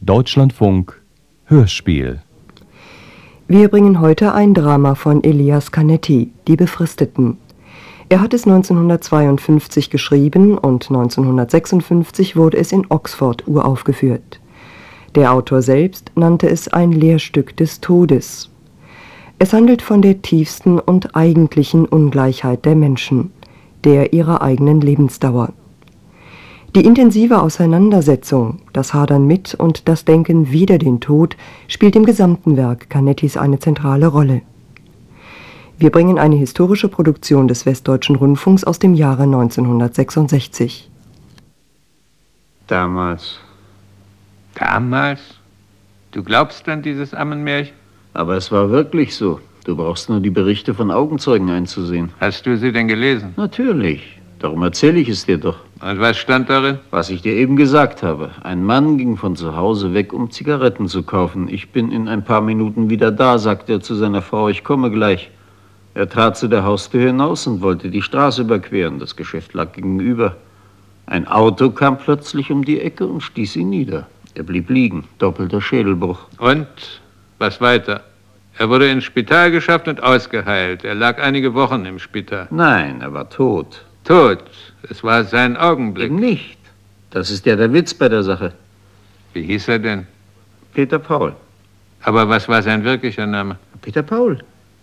Deutschlandfunk Hörspiel. Wir bringen heute ein Drama von Elias Canetti, Die Befristeten. Er hat es 1952 geschrieben und 1956 wurde es in Oxford uraufgeführt. Der Autor selbst nannte es ein Lehrstück des Todes. Es handelt von der tiefsten und eigentlichen Ungleichheit der Menschen, der ihrer eigenen Lebensdauer. Die intensive Auseinandersetzung, das Hadern mit und das Denken wider den Tod spielt im gesamten Werk Canettis eine zentrale Rolle. Wir bringen eine historische Produktion des Westdeutschen Rundfunks aus dem Jahre 1966. Damals. Damals? Du glaubst an dieses Ammenmärchen? Aber es war wirklich so. Du brauchst nur die Berichte von Augenzeugen einzusehen. Hast du sie denn gelesen? Natürlich. Darum erzähle ich es dir doch. Und was stand darin? Was ich dir eben gesagt habe. Ein Mann ging von zu Hause weg, um Zigaretten zu kaufen. Ich bin in ein paar Minuten wieder da, sagte er zu seiner Frau. Ich komme gleich. Er trat zu der Haustür hinaus und wollte die Straße überqueren. Das Geschäft lag gegenüber. Ein Auto kam plötzlich um die Ecke und stieß ihn nieder. Er blieb liegen. Doppelter Schädelbruch. Und? Was weiter? Er wurde ins Spital geschafft und ausgeheilt. Er lag einige Wochen im Spital. Nein, er war tot. Tot. Es war sein Augenblick. Eben nicht. Das ist ja der Witz bei der Sache. Wie hieß er denn? Peter Paul. Aber was war sein wirklicher Name? Peter Paul.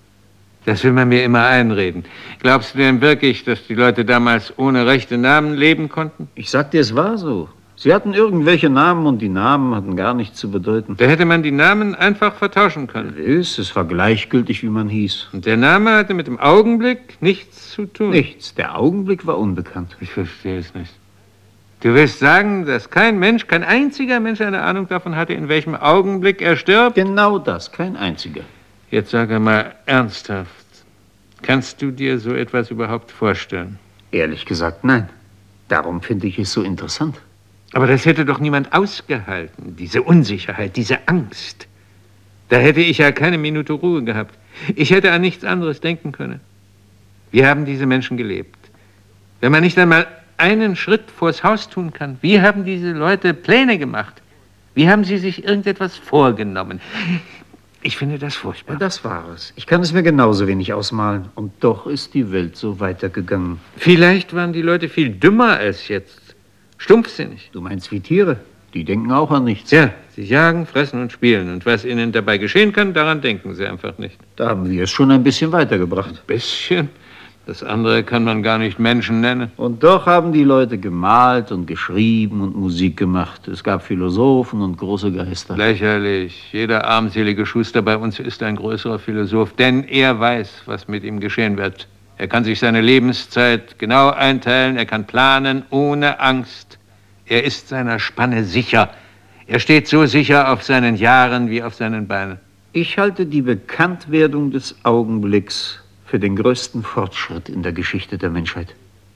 Das will man mir immer einreden. Glaubst du denn wirklich, dass die Leute damals ohne rechte Namen leben konnten? Ich sag dir, es war so. Sie hatten irgendwelche Namen und die Namen hatten gar nichts zu bedeuten. Da hätte man die Namen einfach vertauschen können. Gewiss, es war gleichgültig, wie man hieß. Und der Name hatte mit dem Augenblick nichts zu tun? Nichts. Der Augenblick war unbekannt. Ich verstehe es nicht. Du willst sagen, dass kein Mensch, kein einziger Mensch eine Ahnung davon hatte, in welchem Augenblick er stirbt? Genau das, kein einziger. Jetzt sag einmal ernsthaft. Kannst du dir so etwas überhaupt vorstellen? Ehrlich gesagt, nein. Darum finde ich es so interessant. Aber das hätte doch niemand ausgehalten, diese Unsicherheit, diese Angst. Da hätte ich ja keine Minute Ruhe gehabt. Ich hätte an nichts anderes denken können. Wie haben diese Menschen gelebt? Wenn man nicht einmal einen Schritt vors Haus tun kann, wie haben diese Leute Pläne gemacht? Wie haben sie sich irgendetwas vorgenommen? Ich finde das furchtbar. Ja, das war es. Ich kann es mir genauso wenig ausmalen. Und doch ist die Welt so weitergegangen. Vielleicht waren die Leute viel dümmer als jetzt. Stumpfsinnig. Du meinst wie Tiere? Die denken auch an nichts. Ja, sie jagen, fressen und spielen. Und was ihnen dabei geschehen kann, daran denken sie einfach nicht. Da haben wir es schon ein bisschen weitergebracht. Ein bisschen? Das andere kann man gar nicht Menschen nennen. Und doch haben die Leute gemalt und geschrieben und Musik gemacht. Es gab Philosophen und große Geister. Lächerlich. Jeder armselige Schuster bei uns ist ein größerer Philosoph, denn er weiß, was mit ihm geschehen wird. Er kann sich seine Lebenszeit genau einteilen, er kann planen ohne Angst. Er ist seiner Spanne sicher. Er steht so sicher auf seinen Jahren wie auf seinen Beinen. Ich halte die Bekanntwerdung des Augenblicks für den größten Fortschritt in der Geschichte der Menschheit.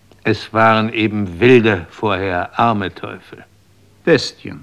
Es waren eben Wilde vorher, arme Teufel. Bestien.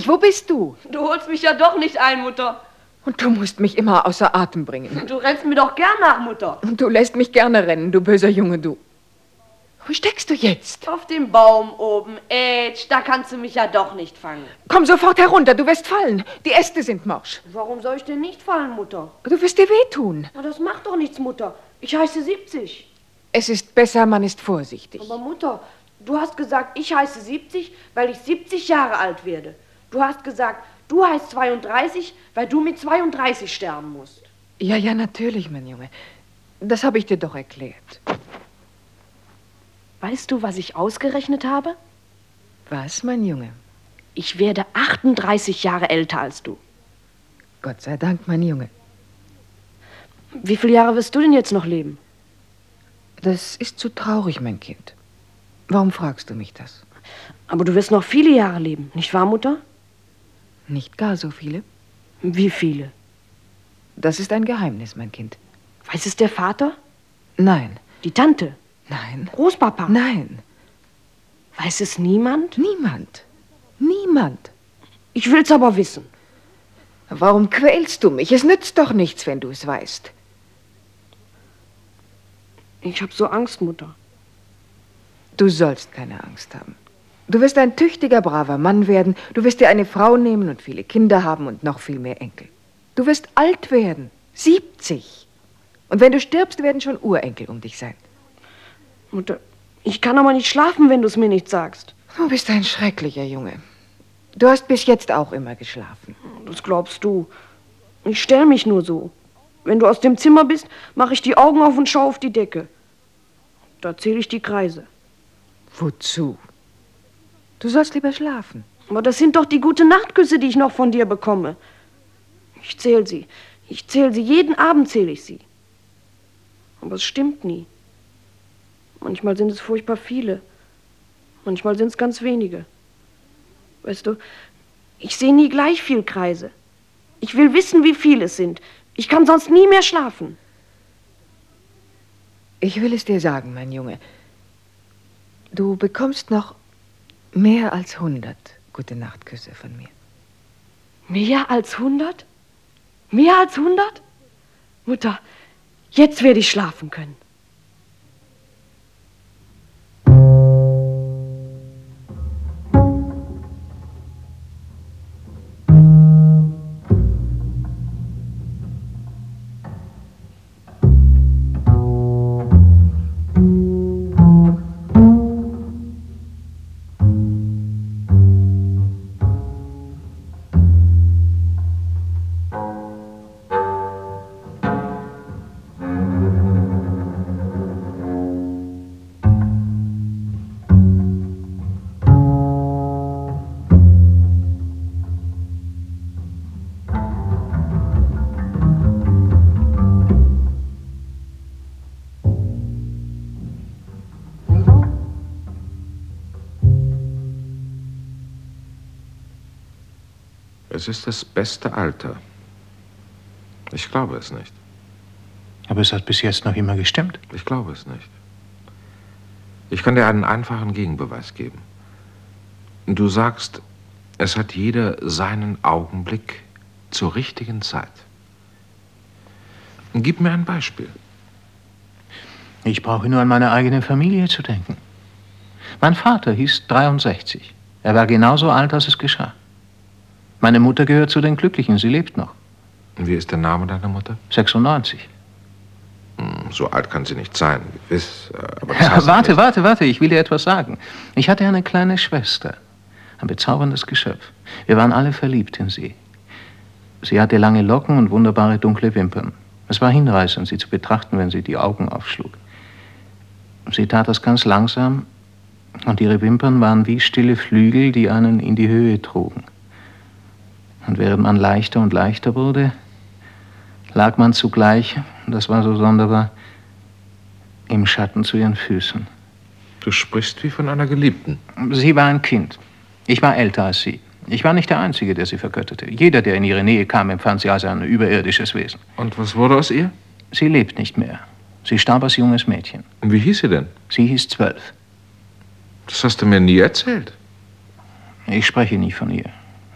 dich, wo bist du? Du holst mich ja doch nicht ein, Mutter. Und du musst mich immer außer Atem bringen. Du rennst mir doch gern nach, Mutter. Und du lässt mich gerne rennen, du böser Junge, du. Wo steckst du jetzt? Auf dem Baum oben. Ätsch, da kannst du mich ja doch nicht fangen. Komm sofort herunter, du wirst fallen. Die Äste sind morsch. Warum soll ich denn nicht fallen, Mutter? Du wirst dir wehtun. Na, das macht doch nichts, Mutter. Ich heiße 70. Es ist besser, man ist vorsichtig. Aber Mutter, du hast gesagt, ich heiße 70, weil ich 70 Jahre alt werde. Du hast gesagt, du heißt 32, weil du mit 32 sterben musst. Ja, ja, natürlich, mein Junge. Das habe ich dir doch erklärt. Weißt du, was ich ausgerechnet habe? Was, mein Junge? Ich werde 38 Jahre älter als du. Gott sei Dank, mein Junge. Wie viele Jahre wirst du denn jetzt noch leben? Das ist zu traurig, mein Kind. Warum fragst du mich das? Aber du wirst noch viele Jahre leben, nicht wahr, Mutter? Nicht gar so viele. Wie viele? Das ist ein Geheimnis, mein Kind. Weiß es der Vater? Nein. Die Tante? Nein. Großpapa? Nein. Weiß es niemand? Niemand. Niemand. Ich will's aber wissen. Warum quälst du mich? Es nützt doch nichts, wenn du es weißt. Ich hab so Angst, Mutter. Du sollst keine Angst haben. Du wirst ein tüchtiger, braver Mann werden. Du wirst dir eine Frau nehmen und viele Kinder haben und noch viel mehr Enkel. Du wirst alt werden. 70. Und wenn du stirbst, werden schon Urenkel um dich sein. Mutter, ich kann aber nicht schlafen, wenn du es mir nicht sagst. Du bist ein schrecklicher Junge. Du hast bis jetzt auch immer geschlafen. Das glaubst du. Ich stell mich nur so. Wenn du aus dem Zimmer bist, mache ich die Augen auf und schaue auf die Decke. Da zähle ich die Kreise. Wozu? Du sollst lieber schlafen. Aber das sind doch die Gute-Nacht-Küsse, die ich noch von dir bekomme. Ich zähle sie. Ich zähle sie. Jeden Abend zähle ich sie. Aber es stimmt nie. Manchmal sind es furchtbar viele. Manchmal sind es ganz wenige. Weißt du, ich sehe nie gleich viel Kreise. Ich will wissen, wie viele es sind. Ich kann sonst nie mehr schlafen. Ich will es dir sagen, mein Junge. Du bekommst noch mehr als 100 Gute-Nacht-Küsse von mir. Mehr als 100? Mehr als 100? Mutter, jetzt werde ich schlafen können. Es ist das beste Alter. Ich glaube es nicht. Aber es hat bis jetzt noch immer gestimmt. Ich glaube es nicht. Ich kann dir einen einfachen Gegenbeweis geben. Du sagst, es hat jeder seinen Augenblick zur richtigen Zeit. Gib mir ein Beispiel. Ich brauche nur an meine eigene Familie zu denken. Mein Vater hieß 63. Er war genauso alt, als es geschah. Meine Mutter gehört zu den Glücklichen, sie lebt noch. Und wie ist der Name deiner Mutter? 96. So alt kann sie nicht sein, gewiss. Aber das Ja, heißt nicht. warte, ich will dir etwas sagen. Ich hatte eine kleine Schwester, ein bezauberndes Geschöpf. Wir waren alle verliebt in sie. Sie hatte lange Locken und wunderbare dunkle Wimpern. Es war hinreißend, sie zu betrachten, wenn sie die Augen aufschlug. Sie tat das ganz langsam und ihre Wimpern waren wie stille Flügel, die einen in die Höhe trugen. Und während man leichter und leichter wurde, lag man zugleich, das war so sonderbar, im Schatten zu ihren Füßen. Du sprichst wie von einer Geliebten. Sie war ein Kind. Ich war älter als sie. Ich war nicht der Einzige, der sie vergötterte. Jeder, der in ihre Nähe kam, empfand sie als ein überirdisches Wesen. Und was wurde aus ihr? Sie lebt nicht mehr. Sie starb als junges Mädchen. Und wie hieß sie denn? Sie hieß 12. Das hast du mir nie erzählt. Ich spreche nie von ihr.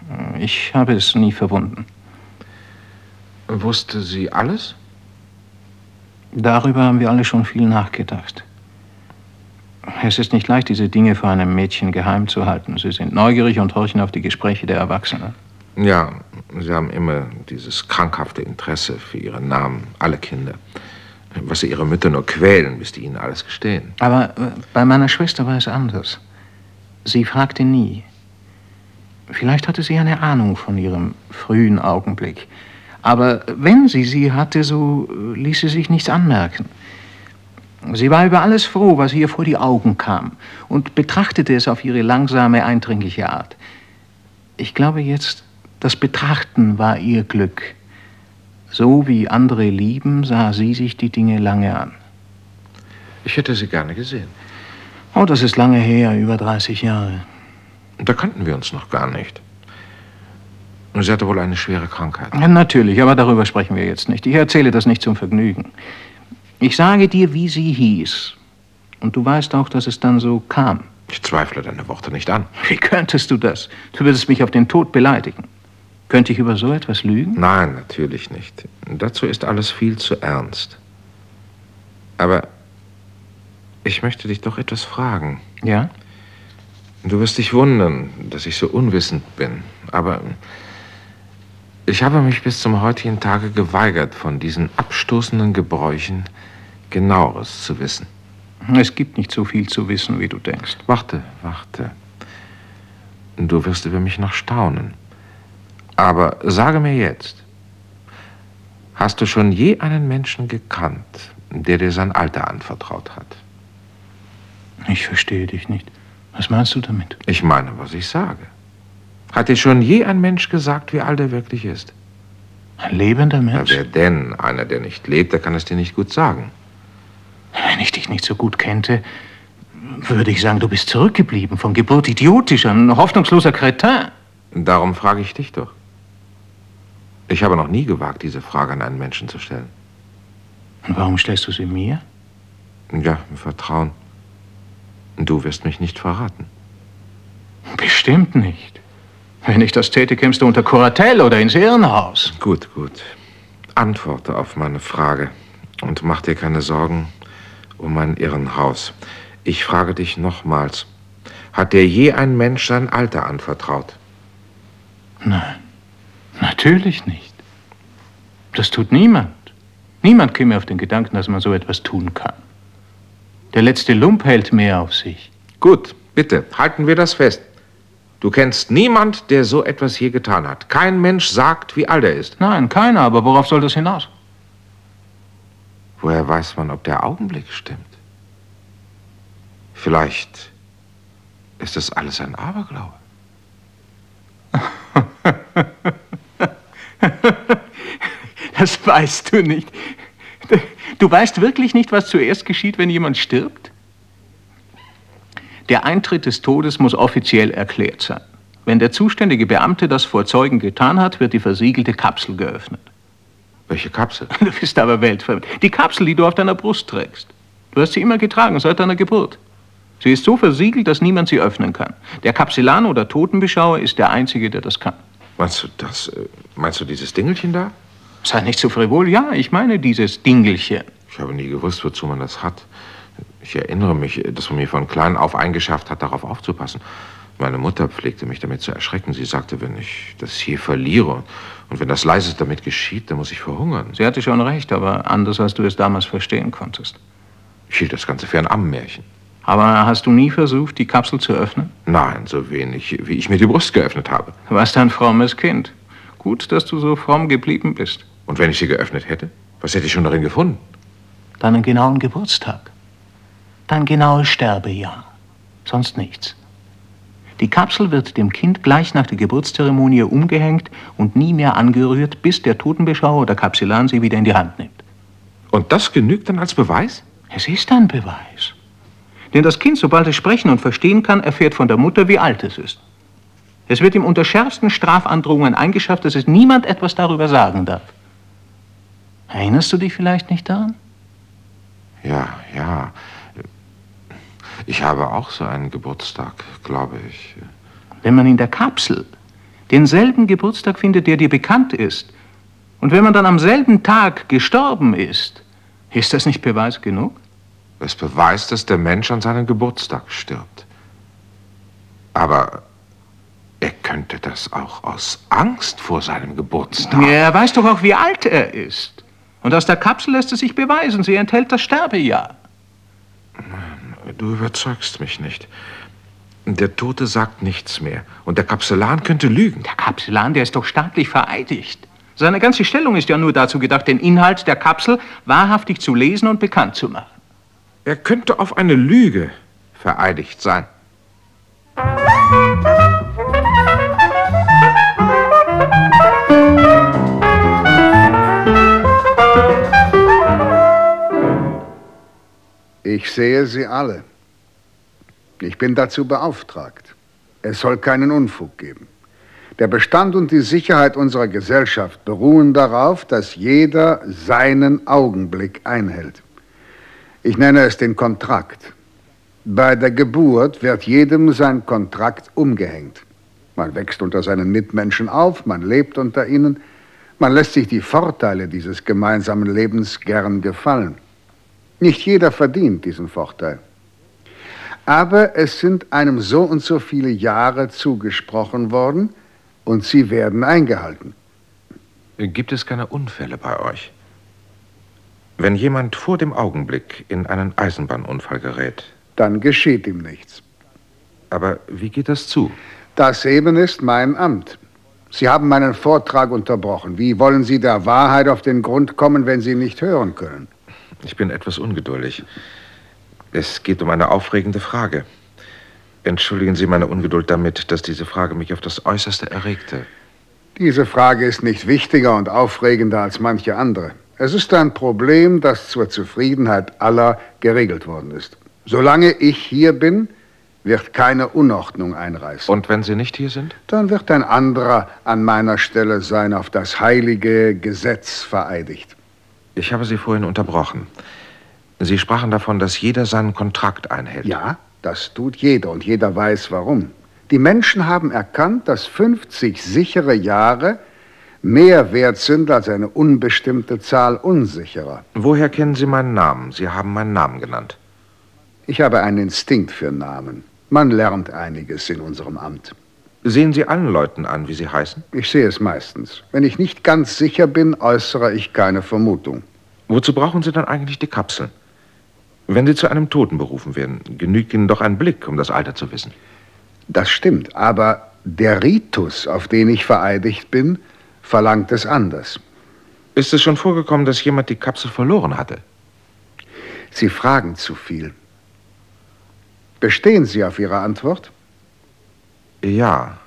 Ich habe es nie verwunden. Wusste sie alles? Darüber haben wir alle schon viel nachgedacht. Es ist nicht leicht, diese Dinge vor einem Mädchen geheim zu halten. Sie sind neugierig und horchen auf die Gespräche der Erwachsenen. Ja, sie haben immer dieses krankhafte Interesse für ihren Namen, alle Kinder. Was sie ihre Mütter nur quälen, bis die ihnen alles gestehen. Aber bei meiner Schwester war es anders. Sie fragte nie. Vielleicht hatte sie eine Ahnung von ihrem frühen Augenblick. Aber wenn sie hatte, so ließ sie sich nichts anmerken. Sie war über alles froh, was ihr vor die Augen kam, und betrachtete es auf ihre langsame, eindringliche Art. Ich glaube jetzt, das Betrachten war ihr Glück. So wie andere lieben, sah sie sich die Dinge lange an. Ich hätte sie gerne gesehen. Oh, das ist lange her, über 30 Jahre. Da kannten wir uns noch gar nicht. Sie hatte wohl eine schwere Krankheit. Ja, natürlich, aber darüber sprechen wir jetzt nicht. Ich erzähle das nicht zum Vergnügen. Ich sage dir, wie sie hieß. Und du weißt auch, dass es dann so kam. Ich zweifle deine Worte nicht an. Wie könntest du das? Du würdest mich auf den Tod beleidigen. Könnte ich über so etwas lügen? Nein, natürlich nicht. Dazu ist alles viel zu ernst. Aber ich möchte dich doch etwas fragen. Ja? Du wirst dich wundern, dass ich so unwissend bin. Aber ich habe mich bis zum heutigen Tage geweigert, von diesen abstoßenden Gebräuchen Genaueres zu wissen. Es gibt nicht so viel zu wissen, wie du denkst. Warte. Du wirst über mich noch staunen. Aber sage mir jetzt, hast du schon je einen Menschen gekannt, der dir sein Alter anvertraut hat? Ich verstehe dich nicht. Was meinst du damit? Ich meine, was ich sage. Hat dir schon je ein Mensch gesagt, wie alt er wirklich ist? Ein lebender Mensch? Na, wer denn? Einer, der nicht lebt, der kann es dir nicht gut sagen. Wenn ich dich nicht so gut kannte, würde ich sagen, du bist zurückgeblieben, von Geburt idiotisch, ein hoffnungsloser Kretin. Darum frage ich dich doch. Ich habe noch nie gewagt, diese Frage an einen Menschen zu stellen. Und warum stellst du sie mir? Ja, im Vertrauen. Du wirst mich nicht verraten. Bestimmt nicht. Wenn ich das täte, kämst du unter Kuratel oder ins Irrenhaus. Gut. Antworte auf meine Frage. Und mach dir keine Sorgen um mein Irrenhaus. Ich frage dich nochmals. Hat dir je ein Mensch sein Alter anvertraut? Nein, natürlich nicht. Das tut niemand. Niemand käme auf den Gedanken, dass man so etwas tun kann. Der letzte Lump hält mehr auf sich. Gut, bitte, halten wir das fest. Du kennst niemand, der so etwas je getan hat. Kein Mensch sagt, wie alt er ist. Nein, keiner, aber worauf soll das hinaus? Woher weiß man, ob der Augenblick stimmt? Vielleicht ist das alles ein Aberglaube. Das weißt du nicht. Du weißt wirklich nicht, was zuerst geschieht, wenn jemand stirbt? Der Eintritt des Todes muss offiziell erklärt sein. Wenn der zuständige Beamte das vor Zeugen getan hat, wird die versiegelte Kapsel geöffnet. Welche Kapsel? Du bist aber weltfremd. Die Kapsel, die du auf deiner Brust trägst. Du hast sie immer getragen, seit deiner Geburt. Sie ist so versiegelt, dass niemand sie öffnen kann. Der Kapsellan oder Totenbeschauer ist der Einzige, der das kann. Meinst du das? Meinst du dieses Dingelchen da? Sei nicht so frivol. Ja, ich meine dieses Dingelchen. Ich habe nie gewusst, wozu man das hat. Ich erinnere mich, dass man mir von klein auf eingeschärft hat, darauf aufzupassen. Meine Mutter pflegte mich damit zu erschrecken. Sie sagte, wenn ich das hier verliere und wenn das leise damit geschieht, dann muss ich verhungern. Sie hatte schon recht, aber anders, als du es damals verstehen konntest. Ich hielt das Ganze für ein Ammenmärchen. Aber hast du nie versucht, die Kapsel zu öffnen? Nein, so wenig, wie ich mir die Brust geöffnet habe. Du warst ein frommes Kind. Gut, dass du so fromm geblieben bist. Und wenn ich sie geöffnet hätte? Was hätte ich schon darin gefunden? Deinen genauen Geburtstag. Dein genaues Sterbejahr. Sonst nichts. Die Kapsel wird dem Kind gleich nach der Geburtszeremonie umgehängt und nie mehr angerührt, bis der Totenbeschauer oder Kapsellan sie wieder in die Hand nimmt. Und das genügt dann als Beweis? Es ist ein Beweis. Denn das Kind, sobald es sprechen und verstehen kann, erfährt von der Mutter, wie alt es ist. Es wird ihm unter schärfsten Strafandrohungen eingeschärft, dass es niemand etwas darüber sagen darf. Erinnerst du dich vielleicht nicht daran? Ja. Ich habe auch so einen Geburtstag, glaube ich. Wenn man in der Kapsel denselben Geburtstag findet, der dir bekannt ist. Und wenn man dann am selben Tag gestorben ist das nicht Beweis genug? Es beweist, dass der Mensch an seinem Geburtstag stirbt. Aber er könnte das auch aus Angst vor seinem Geburtstag. Ja, er weiß doch auch, wie alt er ist. Und aus der Kapsel lässt es sich beweisen, sie enthält das Sterbejahr. Du überzeugst mich nicht. Der Tote sagt nichts mehr. Und der Kapsellan könnte lügen. Der Kapsellan, der ist doch staatlich vereidigt. Seine ganze Stellung ist ja nur dazu gedacht, den Inhalt der Kapsel wahrhaftig zu lesen und bekannt zu machen. Er könnte auf eine Lüge vereidigt sein. Ich sehe sie alle. Ich bin dazu beauftragt. Es soll keinen Unfug geben. Der Bestand und die Sicherheit unserer Gesellschaft beruhen darauf, dass jeder seinen Augenblick einhält. Ich nenne es den Kontrakt. Bei der Geburt wird jedem sein Kontrakt umgehängt. Man wächst unter seinen Mitmenschen auf, man lebt unter ihnen, man lässt sich die Vorteile dieses gemeinsamen Lebens gern gefallen. Nicht jeder verdient diesen Vorteil. Aber es sind einem so und so viele Jahre zugesprochen worden und sie werden eingehalten. Gibt es keine Unfälle bei euch? Wenn jemand vor dem Augenblick in einen Eisenbahnunfall gerät. Dann geschieht ihm nichts. Aber wie geht das zu? Das eben ist mein Amt. Sie haben meinen Vortrag unterbrochen. Wie wollen Sie der Wahrheit auf den Grund kommen, wenn Sie nicht hören können? Ich bin etwas ungeduldig. Es geht um eine aufregende Frage. Entschuldigen Sie meine Ungeduld damit, dass diese Frage mich auf das Äußerste erregte. Diese Frage ist nicht wichtiger und aufregender als manche andere. Es ist ein Problem, das zur Zufriedenheit aller geregelt worden ist. Solange ich hier bin, wird keine Unordnung einreißen. Und wenn Sie nicht hier sind? Dann wird ein anderer an meiner Stelle sein, auf das heilige Gesetz vereidigt. Ich habe Sie vorhin unterbrochen. Sie sprachen davon, dass jeder seinen Kontrakt einhält. Ja, das tut jeder und jeder weiß warum. Die Menschen haben erkannt, dass 50 sichere Jahre mehr wert sind als eine unbestimmte Zahl unsicherer. Woher kennen Sie meinen Namen? Sie haben meinen Namen genannt. Ich habe einen Instinkt für Namen. Man lernt einiges in unserem Amt. Sehen Sie allen Leuten an, wie sie heißen? Ich sehe es meistens. Wenn ich nicht ganz sicher bin, äußere ich keine Vermutung. Wozu brauchen Sie dann eigentlich die Kapsel? Wenn Sie zu einem Toten berufen werden, genügt Ihnen doch ein Blick, um das Alter zu wissen. Das stimmt, aber der Ritus, auf den ich vereidigt bin, verlangt es anders. Ist es schon vorgekommen, dass jemand die Kapsel verloren hatte? Sie fragen zu viel. Bestehen Sie auf Ihre Antwort? Ja.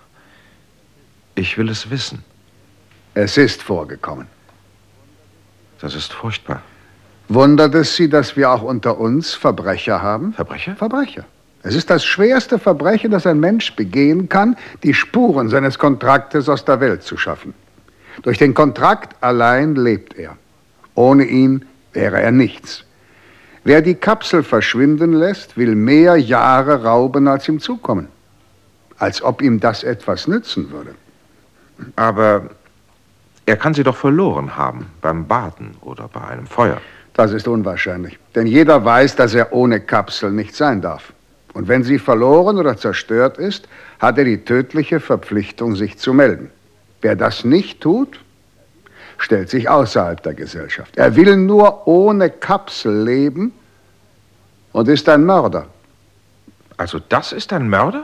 Ich will es wissen. Es ist vorgekommen. Das ist furchtbar. Wundert es Sie, dass wir auch unter uns Verbrecher haben? Verbrecher? Verbrecher. Es ist das schwerste Verbrechen, das ein Mensch begehen kann, die Spuren seines Kontraktes aus der Welt zu schaffen. Durch den Kontrakt allein lebt er. Ohne ihn wäre er nichts. Wer die Kapsel verschwinden lässt, will mehr Jahre rauben, als ihm zukommen. Als ob ihm das etwas nützen würde. Aber er kann sie doch verloren haben, beim Baden oder bei einem Feuer. Das ist unwahrscheinlich, denn jeder weiß, dass er ohne Kapsel nicht sein darf. Und wenn sie verloren oder zerstört ist, hat er die tödliche Verpflichtung, sich zu melden. Wer das nicht tut, stellt sich außerhalb der Gesellschaft. Er will nur ohne Kapsel leben und ist ein Mörder. Also das ist ein Mörder?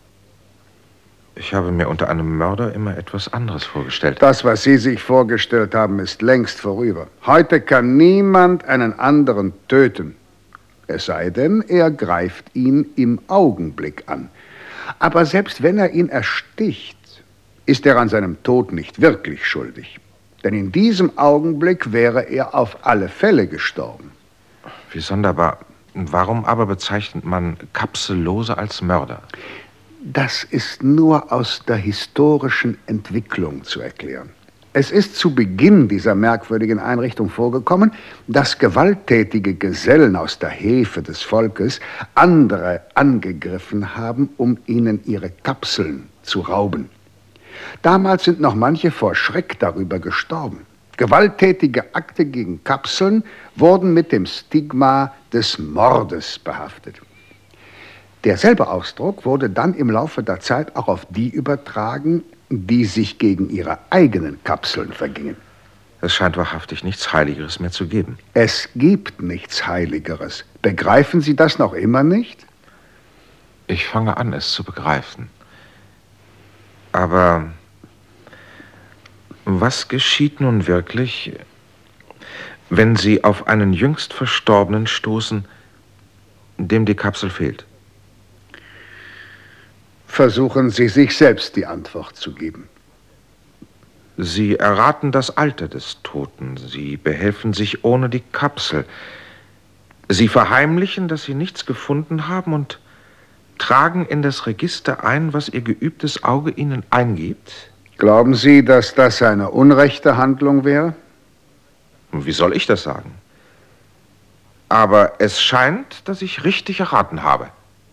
Ich habe mir unter einem Mörder immer etwas anderes vorgestellt. Das, was Sie sich vorgestellt haben, ist längst vorüber. Heute kann niemand einen anderen töten. Es sei denn, er greift ihn im Augenblick an. Aber selbst wenn er ihn ersticht, ist er an seinem Tod nicht wirklich schuldig. Denn in diesem Augenblick wäre er auf alle Fälle gestorben. Wie sonderbar. Warum aber bezeichnet man Kapsellose als Mörder? Das ist nur aus der historischen Entwicklung zu erklären. Es ist zu Beginn dieser merkwürdigen Einrichtung vorgekommen, dass gewalttätige Gesellen aus der Hefe des Volkes andere angegriffen haben, um ihnen ihre Kapseln zu rauben. Damals sind noch manche vor Schreck darüber gestorben. Gewalttätige Akte gegen Kapseln wurden mit dem Stigma des Mordes behaftet. Derselbe Ausdruck wurde dann im Laufe der Zeit auch auf die übertragen, die sich gegen ihre eigenen Kapseln vergingen. Es scheint wahrhaftig nichts Heiligeres mehr zu geben. Es gibt nichts Heiligeres. Begreifen Sie das noch immer nicht? Ich fange an, es zu begreifen. Aber was geschieht nun wirklich, wenn Sie auf einen jüngst Verstorbenen stoßen, dem die Kapsel fehlt? Versuchen Sie, sich selbst die Antwort zu geben. Sie erraten das Alter des Toten. Sie behelfen sich ohne die Kapsel. Sie verheimlichen, dass Sie nichts gefunden haben und tragen in das Register ein, was Ihr geübtes Auge Ihnen eingibt? Glauben Sie, dass das eine unrechte Handlung wäre? Wie soll ich das sagen? Aber es scheint, dass ich richtig erraten habe.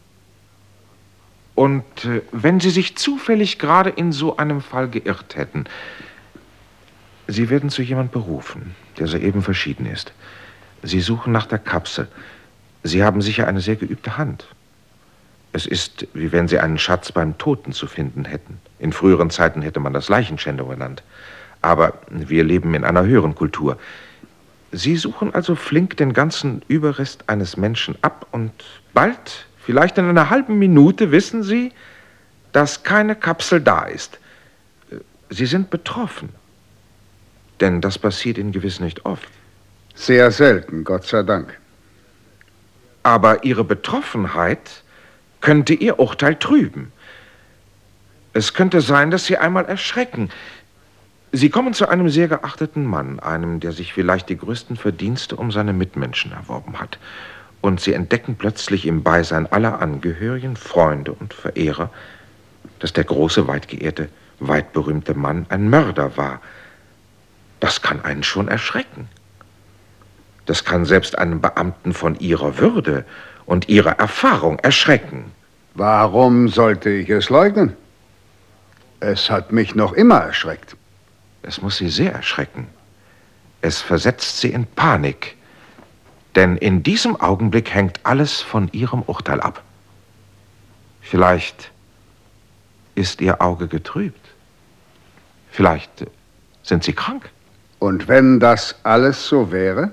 Und wenn Sie sich zufällig gerade in so einem Fall geirrt hätten, Sie werden zu jemand berufen, der soeben verschieden ist. Sie suchen nach der Kapsel. Sie haben sicher eine sehr geübte Hand. Es ist, wie wenn Sie einen Schatz beim Toten zu finden hätten. In früheren Zeiten hätte man das Leichenschändung genannt. Aber wir leben in einer höheren Kultur. Sie suchen also flink den ganzen Überrest eines Menschen ab und bald, vielleicht in einer halben Minute, wissen Sie, dass keine Kapsel da ist. Sie sind betroffen. Denn das passiert Ihnen gewiss nicht oft. Sehr selten, Gott sei Dank. Aber Ihre Betroffenheit könnte Ihr Urteil trüben. Es könnte sein, dass Sie einmal erschrecken. Sie kommen zu einem sehr geachteten Mann, einem, der sich vielleicht die größten Verdienste um seine Mitmenschen erworben hat. Und Sie entdecken plötzlich im Beisein aller Angehörigen, Freunde und Verehrer, dass der große, weit geehrte, weit berühmte Mann ein Mörder war. Das kann einen schon erschrecken. Das kann selbst einen Beamten von Ihrer Würde und Ihrer Erfahrung erschrecken. Warum sollte ich es leugnen? Es hat mich noch immer erschreckt. Es muss Sie sehr erschrecken. Es versetzt Sie in Panik. Denn in diesem Augenblick hängt alles von Ihrem Urteil ab. Vielleicht ist Ihr Auge getrübt. Vielleicht sind Sie krank. Und wenn das alles so wäre,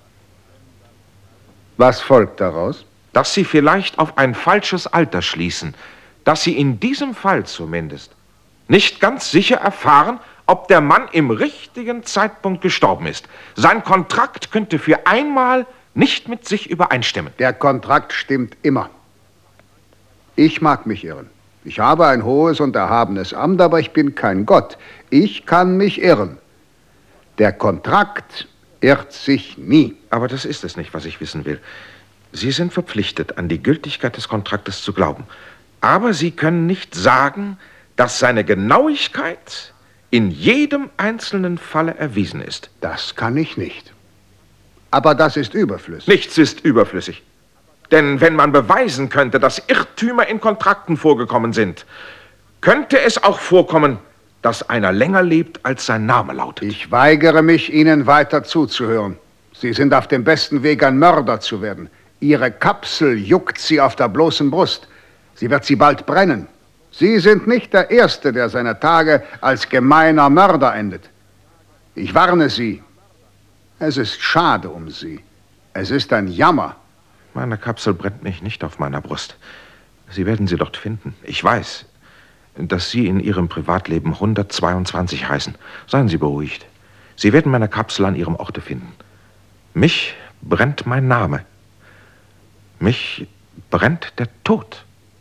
was folgt daraus? Dass Sie vielleicht auf ein falsches Alter schließen. Dass Sie in diesem Fall zumindest nicht ganz sicher erfahren, ob der Mann im richtigen Zeitpunkt gestorben ist. Sein Kontrakt könnte für einmal nicht mit sich übereinstimmen. Der Kontrakt stimmt immer. Ich mag mich irren. Ich habe ein hohes und erhabenes Amt, aber ich bin kein Gott. Ich kann mich irren. Der Kontrakt irrt sich nie. Aber das ist es nicht, was ich wissen will. Sie sind verpflichtet, an die Gültigkeit des Kontraktes zu glauben. Aber Sie können nicht sagen, dass seine Genauigkeit in jedem einzelnen Falle erwiesen ist. Das kann ich nicht. Aber das ist überflüssig. Nichts ist überflüssig. Denn wenn man beweisen könnte, dass Irrtümer in Kontrakten vorgekommen sind, könnte es auch vorkommen, dass einer länger lebt, als sein Name lautet. Ich weigere mich, Ihnen weiter zuzuhören. Sie sind auf dem besten Weg, ein Mörder zu werden. Ihre Kapsel juckt Sie auf der bloßen Brust. Sie wird Sie bald brennen. Sie sind nicht der Erste, der seine Tage als gemeiner Mörder endet. Ich warne Sie. Es ist schade um Sie. Es ist ein Jammer. Meine Kapsel brennt mich nicht auf meiner Brust. Sie werden sie dort finden. Ich weiß, dass Sie in Ihrem Privatleben 122 heißen. Seien Sie beruhigt. Sie werden meine Kapsel an Ihrem Orte finden. Mich brennt mein Name. Mich brennt der Tod.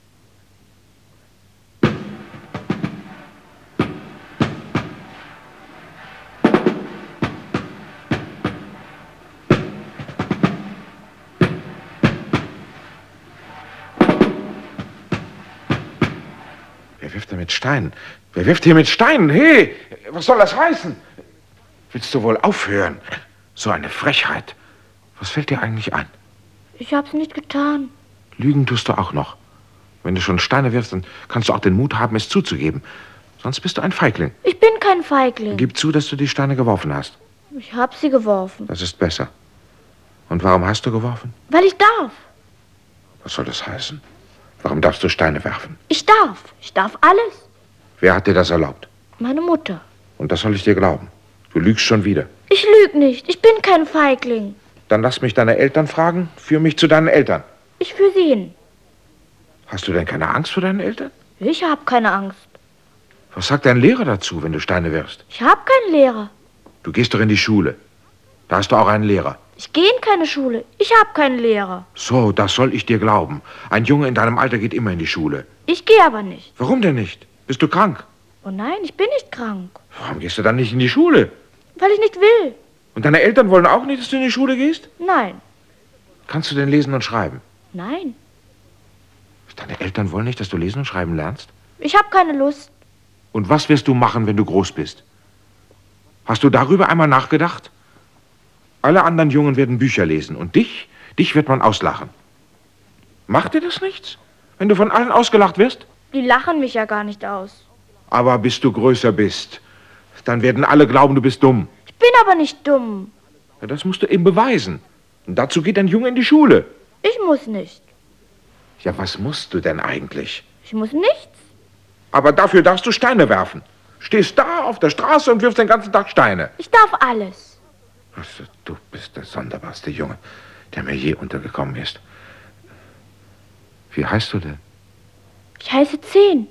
Wer wirft denn mit Steinen? Wer wirft hier mit Steinen? Hey, was soll das heißen? Willst du wohl aufhören? So eine Frechheit. Was fällt dir eigentlich ein? Ich hab's nicht getan. Lügen tust du auch noch. Wenn du schon Steine wirfst, dann kannst du auch den Mut haben, es zuzugeben. Sonst bist du ein Feigling. Ich bin kein Feigling. Gib zu, dass du die Steine geworfen hast. Ich habe sie geworfen. Das ist besser. Und warum hast du geworfen? Weil ich darf. Was soll das heißen? Warum darfst du Steine werfen? Ich darf. Ich darf alles. Wer hat dir das erlaubt? Meine Mutter. Und das soll ich dir glauben. Du lügst schon wieder. Ich lüge nicht. Ich bin kein Feigling. Dann lass mich deine Eltern fragen. Führ mich zu deinen Eltern. Ich führe sie hin. Hast du denn keine Angst vor deinen Eltern? Ich habe keine Angst. Was sagt dein Lehrer dazu, wenn du Steine wirfst? Ich habe keinen Lehrer. Du gehst doch in die Schule. Da hast du auch einen Lehrer. Ich gehe in keine Schule. Ich habe keinen Lehrer. So, das soll ich dir glauben. Ein Junge in deinem Alter geht immer in die Schule. Ich gehe aber nicht. Warum denn nicht? Bist du krank? Oh nein, ich bin nicht krank. Warum gehst du dann nicht in die Schule? Weil ich nicht will. Und deine Eltern wollen auch nicht, dass du in die Schule gehst? Nein. Kannst du denn lesen und schreiben? Nein. Deine Eltern wollen nicht, dass du lesen und schreiben lernst? Ich habe keine Lust. Und was wirst du machen, wenn du groß bist? Hast du darüber einmal nachgedacht? Alle anderen Jungen werden Bücher lesen und dich wird man auslachen. Macht dir das nichts, wenn du von allen ausgelacht wirst? Die lachen mich ja gar nicht aus. Aber bis du größer bist, dann werden alle glauben, du bist dumm. Ich bin aber nicht dumm. Ja, das musst du eben beweisen. Und dazu geht ein Junge in die Schule. Ich muss nicht. Ja, was musst du denn eigentlich? Ich muss nichts. Aber dafür darfst du Steine werfen. Stehst da auf der Straße und wirfst den ganzen Tag Steine. Ich darf alles. Also, du bist der sonderbarste Junge, der mir je untergekommen ist. Wie heißt du denn? Ich heiße 10.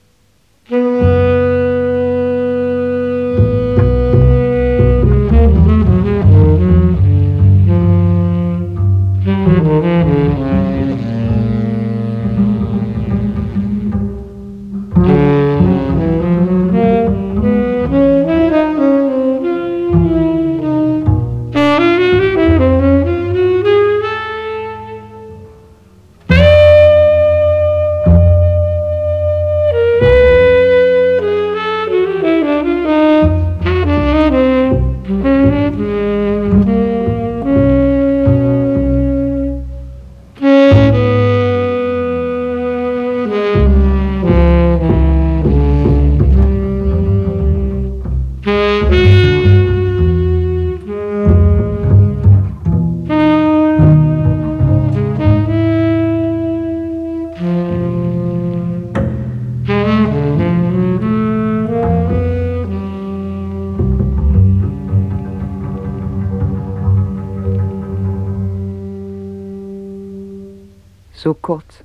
So kurz.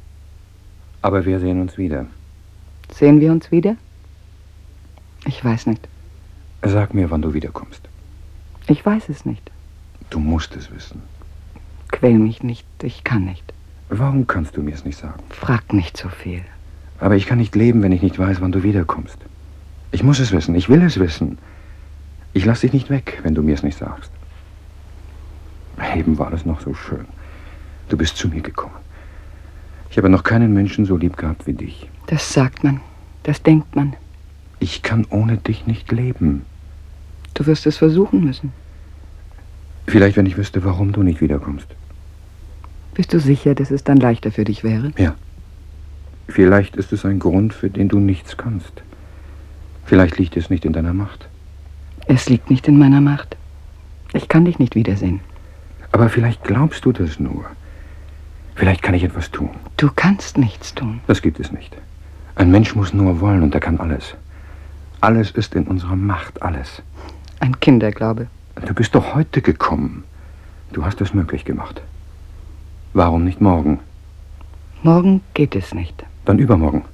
Aber wir sehen uns wieder. Sehen wir uns wieder? Ich weiß nicht. Sag mir, wann du wiederkommst. Ich weiß es nicht. Du musst es wissen. Quäl mich nicht. Ich kann nicht. Warum kannst du mir es nicht sagen? Frag nicht so viel. Aber ich kann nicht leben, wenn ich nicht weiß, wann du wiederkommst. Ich muss es wissen. Ich will es wissen. Ich lass dich nicht weg, wenn du mir es nicht sagst. Eben war das noch so schön. Du bist zu mir gekommen. Ich habe noch keinen Menschen so lieb gehabt wie dich. Das sagt man. Das denkt man. Ich kann ohne dich nicht leben. Du wirst es versuchen müssen. Vielleicht, wenn ich wüsste, warum du nicht wiederkommst. Bist du sicher, dass es dann leichter für dich wäre? Ja. Vielleicht ist es ein Grund, für den du nichts kannst. Vielleicht liegt es nicht in deiner Macht. Es liegt nicht in meiner Macht. Ich kann dich nicht wiedersehen. Aber vielleicht glaubst du das nur. Vielleicht kann ich etwas tun. Du kannst nichts tun. Das gibt es nicht. Ein Mensch muss nur wollen und er kann alles. Alles ist in unserer Macht, alles. Ein Kinderglaube. Du bist doch heute gekommen. Du hast es möglich gemacht. Warum nicht morgen? Morgen geht es nicht. Dann übermorgen.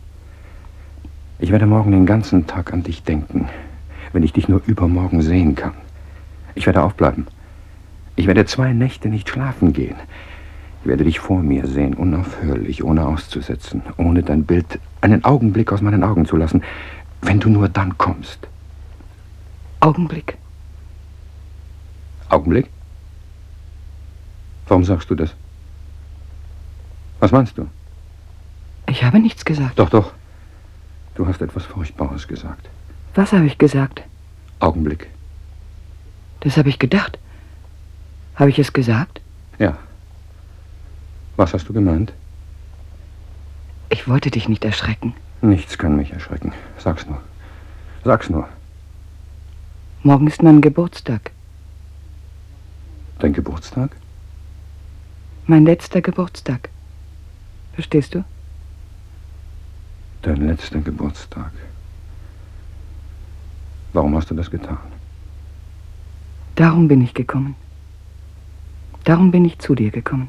Ich werde morgen den ganzen Tag an dich denken, wenn ich dich nur übermorgen sehen kann. Ich werde aufbleiben. Ich werde 2 Nächte nicht schlafen gehen. Ich werde dich vor mir sehen, unaufhörlich, ohne auszusetzen, ohne dein Bild einen Augenblick aus meinen Augen zu lassen, wenn du nur dann kommst. Augenblick. Augenblick? Warum sagst du das? Was meinst du? Ich habe nichts gesagt. Doch, doch. Du hast etwas Furchtbares gesagt. Was habe ich gesagt? Augenblick. Das habe ich gedacht. Habe ich es gesagt? Ja. Was hast du gemeint? Ich wollte dich nicht erschrecken. Nichts kann mich erschrecken. Sag's nur. Sag's nur. Morgen ist mein Geburtstag. Dein Geburtstag? Mein letzter Geburtstag. Verstehst du? Dein letzter Geburtstag. Warum hast du das getan? Darum bin ich gekommen. Darum bin ich zu dir gekommen.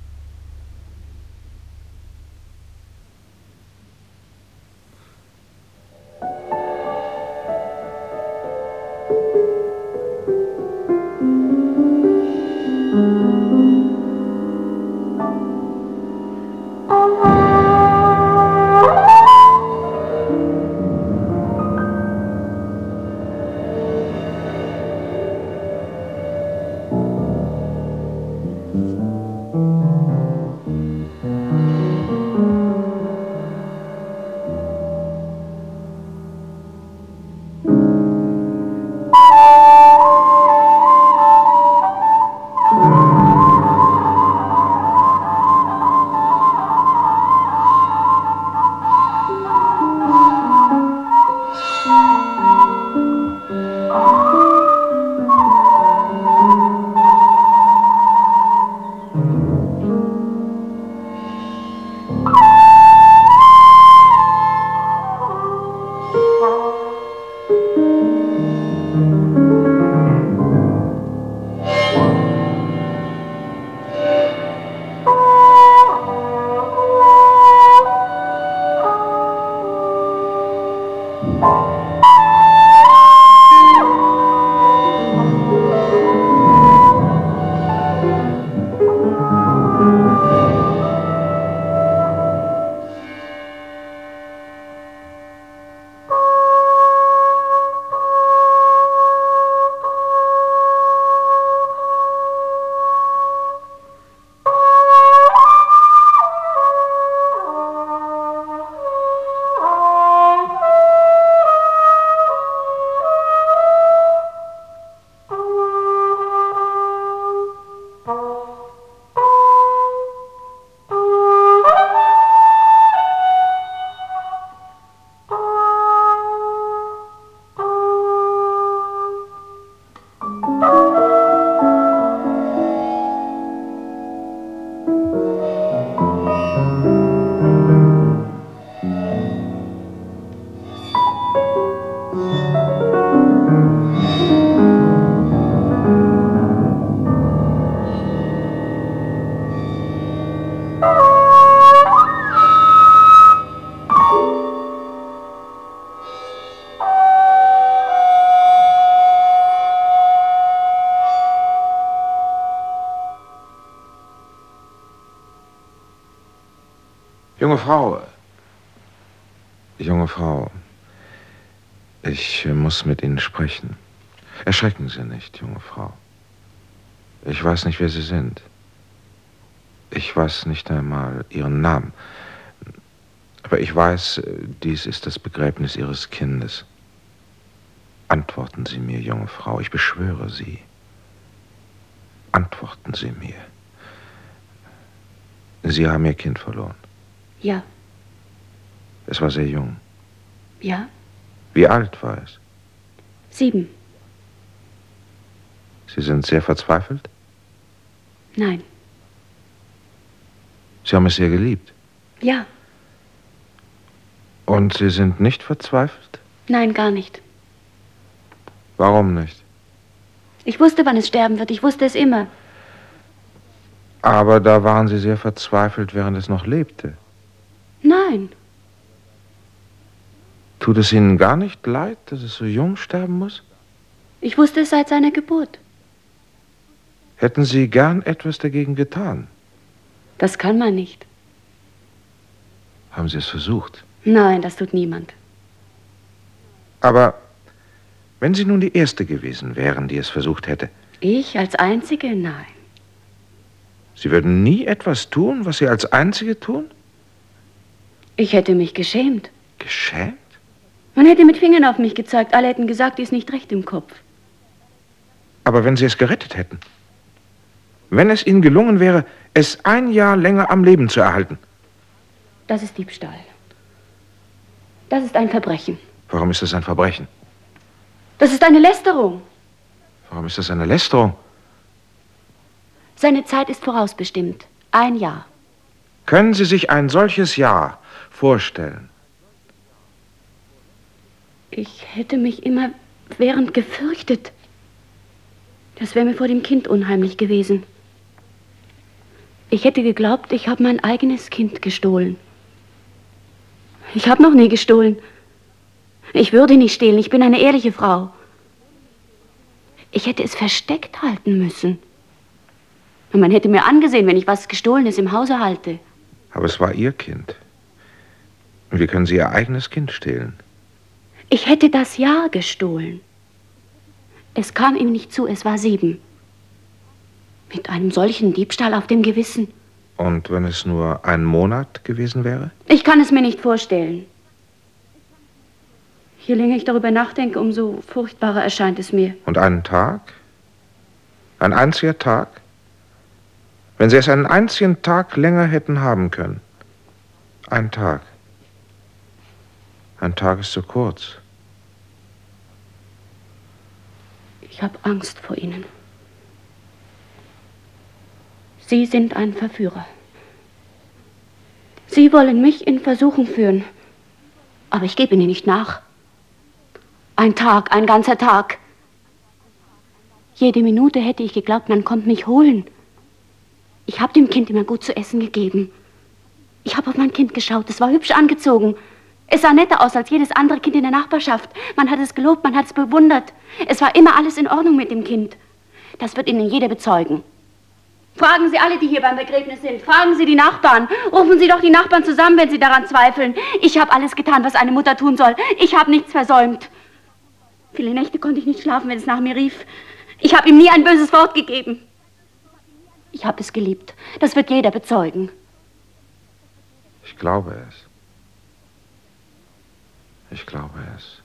Junge Frau, ich muss mit Ihnen sprechen. Erschrecken Sie nicht, junge Frau. Ich weiß nicht, wer Sie sind. Ich weiß nicht einmal Ihren Namen. Aber ich weiß, dies ist das Begräbnis Ihres Kindes. Antworten Sie mir, junge Frau, ich beschwöre Sie. Antworten Sie mir. Sie haben Ihr Kind verloren. Ja. Es war sehr jung. Ja. Wie alt war es? 7. Sie sind sehr verzweifelt? Nein. Sie haben es sehr geliebt? Ja. Und Sie sind nicht verzweifelt? Nein, gar nicht. Warum nicht? Ich wusste, wann es sterben wird. Ich wusste es immer. Aber da waren Sie sehr verzweifelt, während es noch lebte. Nein. Tut es Ihnen gar nicht leid, dass es so jung sterben muss? Ich wusste es seit seiner Geburt. Hätten Sie gern etwas dagegen getan? Das kann man nicht. Haben Sie es versucht? Nein, das tut niemand. Aber wenn Sie nun die Erste gewesen wären, die es versucht hätte. Ich als Einzige? Nein. Sie würden nie etwas tun, was Sie als Einzige tun? Ich hätte mich geschämt. Geschämt? Man hätte mit Fingern auf mich gezeigt. Alle hätten gesagt, die ist nicht recht im Kopf. Aber wenn Sie es gerettet hätten? Wenn es Ihnen gelungen wäre, es ein Jahr länger am Leben zu erhalten? Das ist Diebstahl. Das ist ein Verbrechen. Warum ist das ein Verbrechen? Das ist eine Lästerung. Warum ist das eine Lästerung? Seine Zeit ist vorausbestimmt. 1 Jahr. Können Sie sich ein solches Jahr vorstellen? Ich hätte mich immerwährend gefürchtet. Das wäre mir vor dem Kind unheimlich gewesen. Ich hätte geglaubt, ich habe mein eigenes Kind gestohlen. Ich habe noch nie gestohlen. Ich würde nicht stehlen, ich bin eine ehrliche Frau. Ich hätte es versteckt halten müssen. Und man hätte mir angesehen, wenn ich was Gestohlenes im Hause halte. Aber es war Ihr Kind. Und wie können Sie Ihr eigenes Kind stehlen? Ich hätte das Jahr gestohlen. Es kam ihm nicht zu, es war 7. Mit einem solchen Diebstahl auf dem Gewissen. Und wenn es nur 1 Monat gewesen wäre? Ich kann es mir nicht vorstellen. Je länger ich darüber nachdenke, umso furchtbarer erscheint es mir. Und einen Tag? Ein einziger Tag? Wenn Sie es einen einzigen Tag länger hätten haben können. Ein Tag. Ein Tag ist zu kurz. Ich habe Angst vor Ihnen. Sie sind ein Verführer. Sie wollen mich in Versuchung führen. Aber ich gebe Ihnen nicht nach. Ein Tag, ein ganzer Tag. Jede Minute hätte ich geglaubt, man kommt mich holen. Ich habe dem Kind immer gut zu essen gegeben. Ich habe auf mein Kind geschaut, es war hübsch angezogen. Es sah netter aus als jedes andere Kind in der Nachbarschaft. Man hat es gelobt, man hat es bewundert. Es war immer alles in Ordnung mit dem Kind. Das wird Ihnen jeder bezeugen. Fragen Sie alle, die hier beim Begräbnis sind. Fragen Sie die Nachbarn. Rufen Sie doch die Nachbarn zusammen, wenn Sie daran zweifeln. Ich habe alles getan, was eine Mutter tun soll. Ich habe nichts versäumt. Viele Nächte konnte ich nicht schlafen, wenn es nach mir rief. Ich habe ihm nie ein böses Wort gegeben. Ich habe es geliebt. Das wird jeder bezeugen. Ich glaube es. Ich glaube es.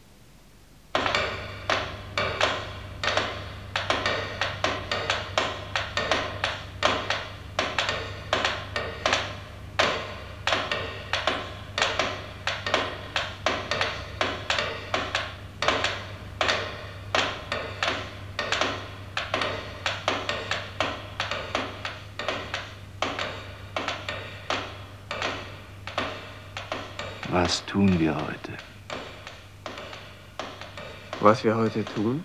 Was tun wir heute? Was wir heute tun?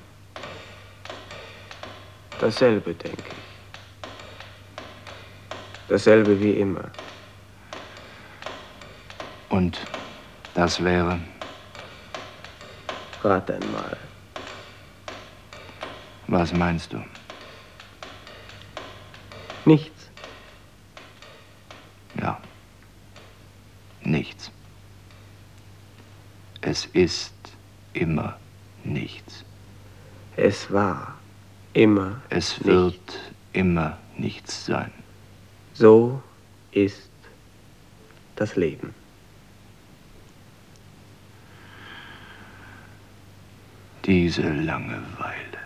Dasselbe, denke ich. Dasselbe wie immer. Und das wäre? Rat einmal. Was meinst du? Nichts. Ja. Nichts. Es ist immer nichts. Es war immer Es wird immer nichts sein. So ist das Leben. Diese Langeweile.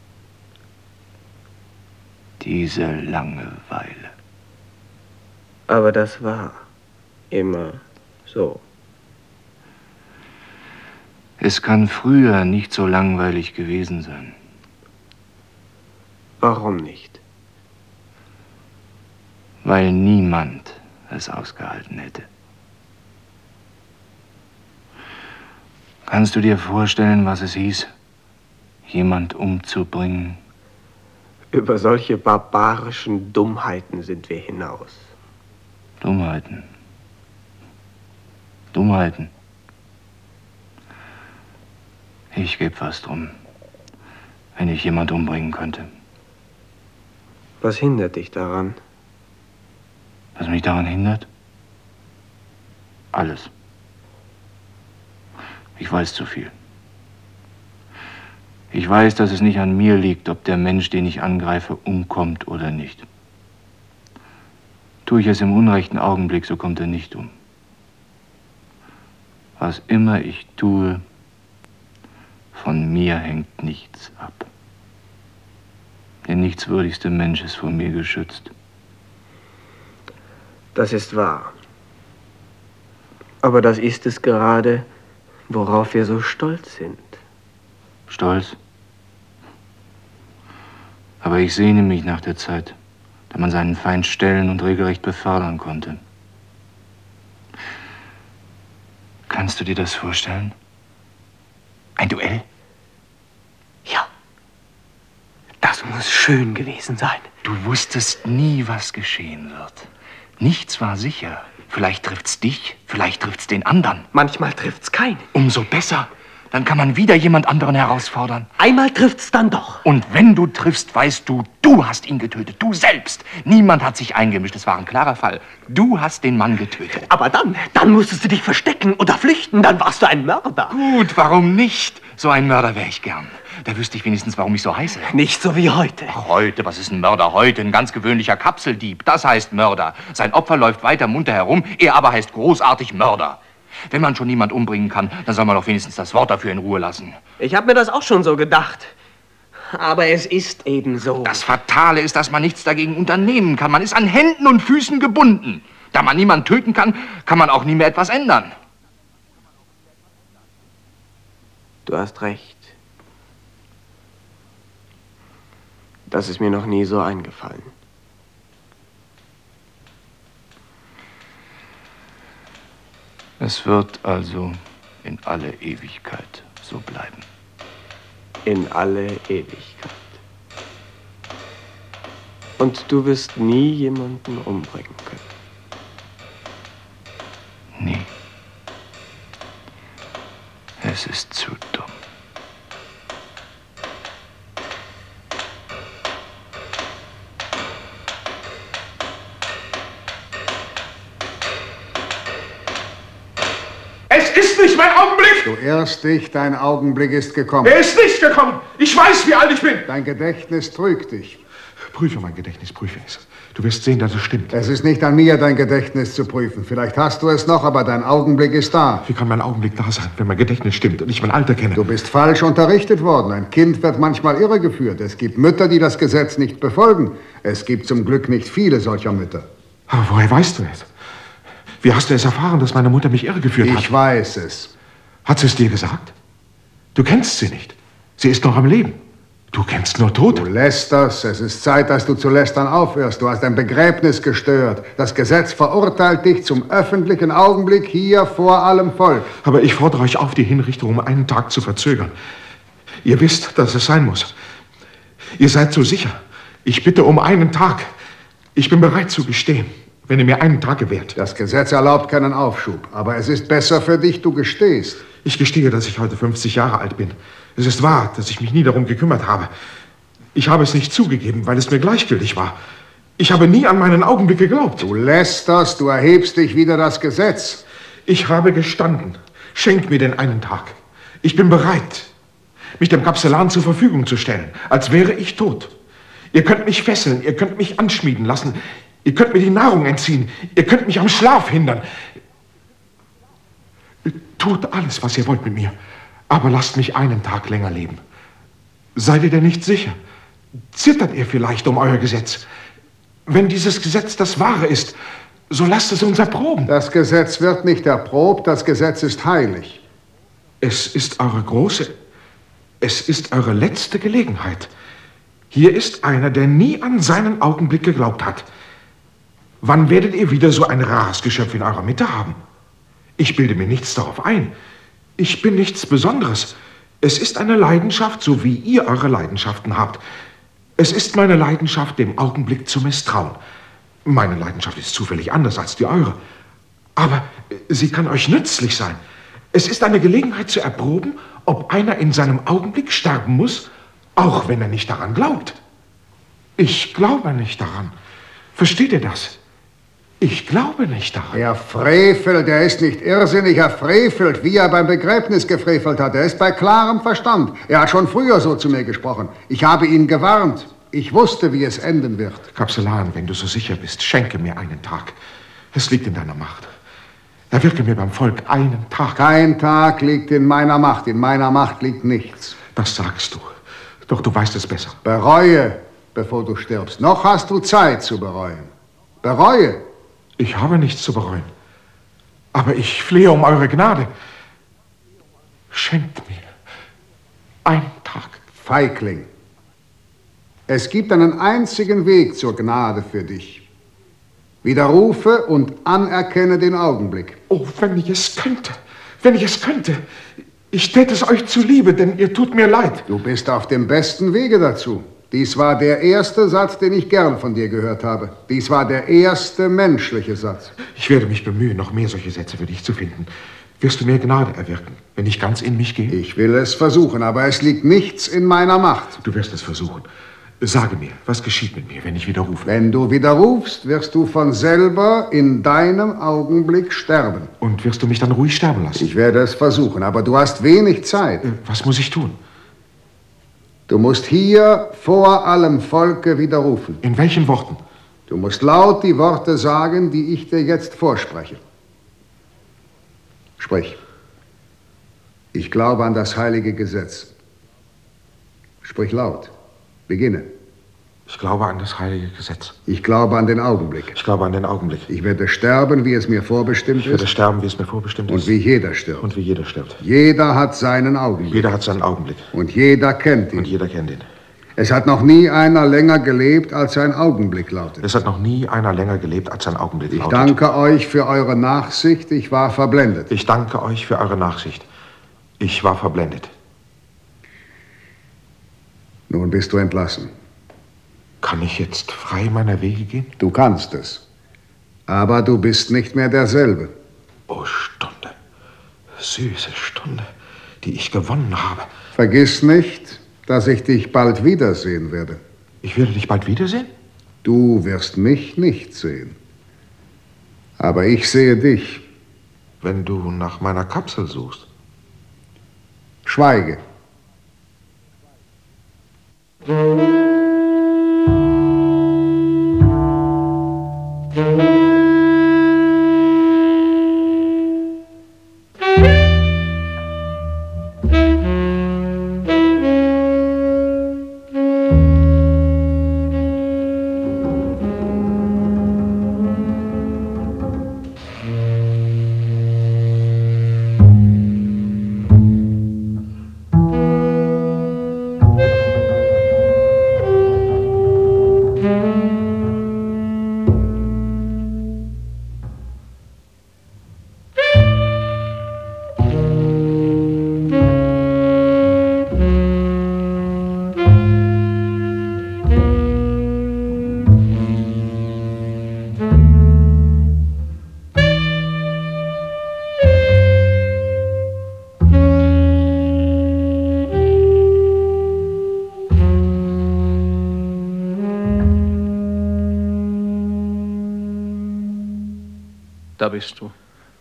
Diese Langeweile. Aber das war immer so. Es kann früher nicht so langweilig gewesen sein. Warum nicht? Weil niemand es ausgehalten hätte. Kannst du dir vorstellen, was es hieß, jemand umzubringen? Über solche barbarischen Dummheiten sind wir hinaus. Dummheiten. Dummheiten. Ich gebe was drum, wenn ich jemand umbringen könnte. Was hindert dich daran? Was mich daran hindert? Alles. Ich weiß zu viel. Ich weiß, dass es nicht an mir liegt, ob der Mensch, den ich angreife, umkommt oder nicht. Tue ich es im unrechten Augenblick, so kommt er nicht um. Was immer ich tue, von mir hängt nichts ab. Der nichtswürdigste Mensch ist vor mir geschützt. Das ist wahr. Aber das ist es gerade, worauf wir so stolz sind. Stolz? Aber ich sehne mich nach der Zeit, da man seinen Feind stellen und regelrecht befördern konnte. Kannst du dir das vorstellen? Ein Duell? Ja. Das muss schön gewesen sein. Du wusstest nie, was geschehen wird. Nichts war sicher. Vielleicht trifft's dich, vielleicht trifft's den anderen. Manchmal trifft's keinen. Umso besser. Dann kann man wieder jemand anderen herausfordern. Einmal trifft's dann doch. Und wenn du triffst, weißt du, du hast ihn getötet. Du selbst. Niemand hat sich eingemischt. Es war ein klarer Fall. Du hast den Mann getötet. Aber dann musstest du dich verstecken oder flüchten. Dann warst du ein Mörder. Gut, warum nicht? So ein Mörder wäre ich gern. Da wüsste ich wenigstens, warum ich so heiße. Nicht so wie heute. Heute? Was ist ein Mörder heute? Ein ganz gewöhnlicher Kapseldieb. Das heißt Mörder. Sein Opfer läuft weiter munter herum. Er aber heißt großartig Mörder. Wenn man schon niemand umbringen kann, dann soll man doch wenigstens das Wort dafür in Ruhe lassen. Ich habe mir das auch schon so gedacht. Aber es ist eben so. Das Fatale ist, dass man nichts dagegen unternehmen kann. Man ist an Händen und Füßen gebunden. Da man niemanden töten kann, kann man auch nie mehr etwas ändern. Du hast recht. Das ist mir noch nie so eingefallen. Es wird also in alle Ewigkeit so bleiben. In alle Ewigkeit. Und du wirst nie jemanden umbringen können. Nie. Es ist zu dumm. Es ist nicht mein Augenblick! Du irrst dich, dein Augenblick ist gekommen. Er ist nicht gekommen! Ich weiß, wie alt ich bin! Dein Gedächtnis trügt dich. Prüfe mein Gedächtnis, prüfe es. Du wirst sehen, dass es stimmt. Es ist nicht an mir, dein Gedächtnis zu prüfen. Vielleicht hast du es noch, aber dein Augenblick ist da. Wie kann mein Augenblick da sein, wenn mein Gedächtnis stimmt und ich mein Alter kenne? Du bist falsch unterrichtet worden. Ein Kind wird manchmal irregeführt. Es gibt Mütter, die das Gesetz nicht befolgen. Es gibt zum Glück nicht viele solcher Mütter. Aber woher weißt du es? Wie hast du es erfahren, dass meine Mutter mich irregeführt hat? Ich weiß es. Hat sie es dir gesagt? Du kennst sie nicht. Sie ist noch am Leben. Du kennst nur Tote. Du lästerst. Es ist Zeit, dass du zu lästern aufhörst. Du hast ein Begräbnis gestört. Das Gesetz verurteilt dich zum öffentlichen Augenblick hier vor allem Volk. Aber ich fordere euch auf, die Hinrichtung um einen Tag zu verzögern. Ihr wisst, dass es sein muss. Ihr seid so sicher. Ich bitte um einen Tag. Ich bin bereit zu gestehen, wenn ihr mir einen Tag gewährt. Das Gesetz erlaubt keinen Aufschub. Aber es ist besser für dich, du gestehst. Ich gestehe, dass ich heute 50 Jahre alt bin. Es ist wahr, dass ich mich nie darum gekümmert habe. Ich habe es nicht zugegeben, weil es mir gleichgültig war. Ich habe nie an meinen Augenblick geglaubt. Du lästerst, du erhebst dich wider das Gesetz. Ich habe gestanden. Schenk mir den einen Tag. Ich bin bereit, mich dem Kapsellan zur Verfügung zu stellen, als wäre ich tot. Ihr könnt mich fesseln, ihr könnt mich anschmieden lassen, ihr könnt mir die Nahrung entziehen, ihr könnt mich am Schlaf hindern. Tut alles, was ihr wollt mit mir, aber lasst mich einen Tag länger leben. Seid ihr denn nicht sicher? Zittert ihr vielleicht um euer Gesetz? Wenn dieses Gesetz das Wahre ist, so lasst es uns erproben. Das Gesetz wird nicht erprobt, das Gesetz ist heilig. Es ist eure letzte Gelegenheit. Hier ist einer, der nie an seinen Augenblick geglaubt hat. Wann werdet ihr wieder so ein rares Geschöpf in eurer Mitte haben? Ich bilde mir nichts darauf ein. Ich bin nichts Besonderes. Es ist eine Leidenschaft, so wie ihr eure Leidenschaften habt. Es ist meine Leidenschaft, dem Augenblick zu misstrauen. Meine Leidenschaft ist zufällig anders als die eure. Aber sie kann euch nützlich sein. Es ist eine Gelegenheit zu erproben, ob einer in seinem Augenblick sterben muss, auch wenn er nicht daran glaubt. Ich glaube nicht daran. Versteht ihr das? Ich glaube nicht daran. Er frevelt, er ist nicht irrsinnig, er frevelt, wie er beim Begräbnis gefrevelt hat. Er ist bei klarem Verstand. Er hat schon früher so zu mir gesprochen. Ich habe ihn gewarnt. Ich wusste, wie es enden wird. Kapsellan, wenn du so sicher bist, schenke mir einen Tag. Es liegt in deiner Macht. Erwirke mir beim Volk einen Tag. Kein Tag liegt in meiner Macht. In meiner Macht liegt nichts. Das sagst du. Doch du weißt es besser. Bereue, bevor du stirbst. Noch hast du Zeit zu bereuen. Bereue. Ich habe nichts zu bereuen. Aber ich flehe um eure Gnade. Schenkt mir einen Tag. Feigling. Es gibt einen einzigen Weg zur Gnade für dich. Widerrufe und anerkenne den Augenblick. Oh, wenn ich es könnte. Wenn ich es könnte. Ich täte es euch zuliebe, denn ihr tut mir leid. Du bist auf dem besten Wege dazu. Dies war der erste Satz, den ich gern von dir gehört habe. Dies war der erste menschliche Satz. Ich werde mich bemühen, noch mehr solche Sätze für dich zu finden. Wirst du mir Gnade erwirken, wenn ich ganz in mich gehe? Ich will es versuchen, aber es liegt nichts in meiner Macht. Du wirst es versuchen. Sage mir, was geschieht mit mir, wenn ich widerrufe? Wenn du widerrufst, wirst du von selber in deinem Augenblick sterben. Und wirst du mich dann ruhig sterben lassen? Ich werde es versuchen, aber du hast wenig Zeit. Was muss ich tun? Du musst hier vor allem Volke widerrufen. In welchen Worten? Du musst laut die Worte sagen, die ich dir jetzt vorspreche. Sprich. Ich glaube an das heilige Gesetz. Sprich laut. Beginne. Ich glaube an das heilige Gesetz. Ich glaube an den Augenblick. Ich glaube an den Augenblick. Ich werde sterben, wie es mir vorbestimmt ist. Ich werde sterben, wie es mir vorbestimmt ist. Und wie jeder stirbt. Und wie jeder stirbt. Jeder hat seinen Augenblick. Jeder hat seinen Augenblick. Und jeder kennt ihn. Und jeder kennt ihn. Es hat noch nie einer länger gelebt, als sein Augenblick lautet. Es hat noch nie einer länger gelebt, als sein Augenblick lautet. Ich danke euch für eure Nachsicht. Ich war verblendet. Ich danke euch für eure Nachsicht. Ich war verblendet. Nun bist du entlassen. Kann ich jetzt frei meiner Wege gehen? Du kannst es. Aber du bist nicht mehr derselbe. Oh, Stunde. Süße Stunde, die ich gewonnen habe. Vergiss nicht, dass ich dich bald wiedersehen werde. Ich werde dich bald wiedersehen? Du wirst mich nicht sehen. Aber ich sehe dich. Wenn du nach meiner Kapsel suchst. Schweige. Da bist du.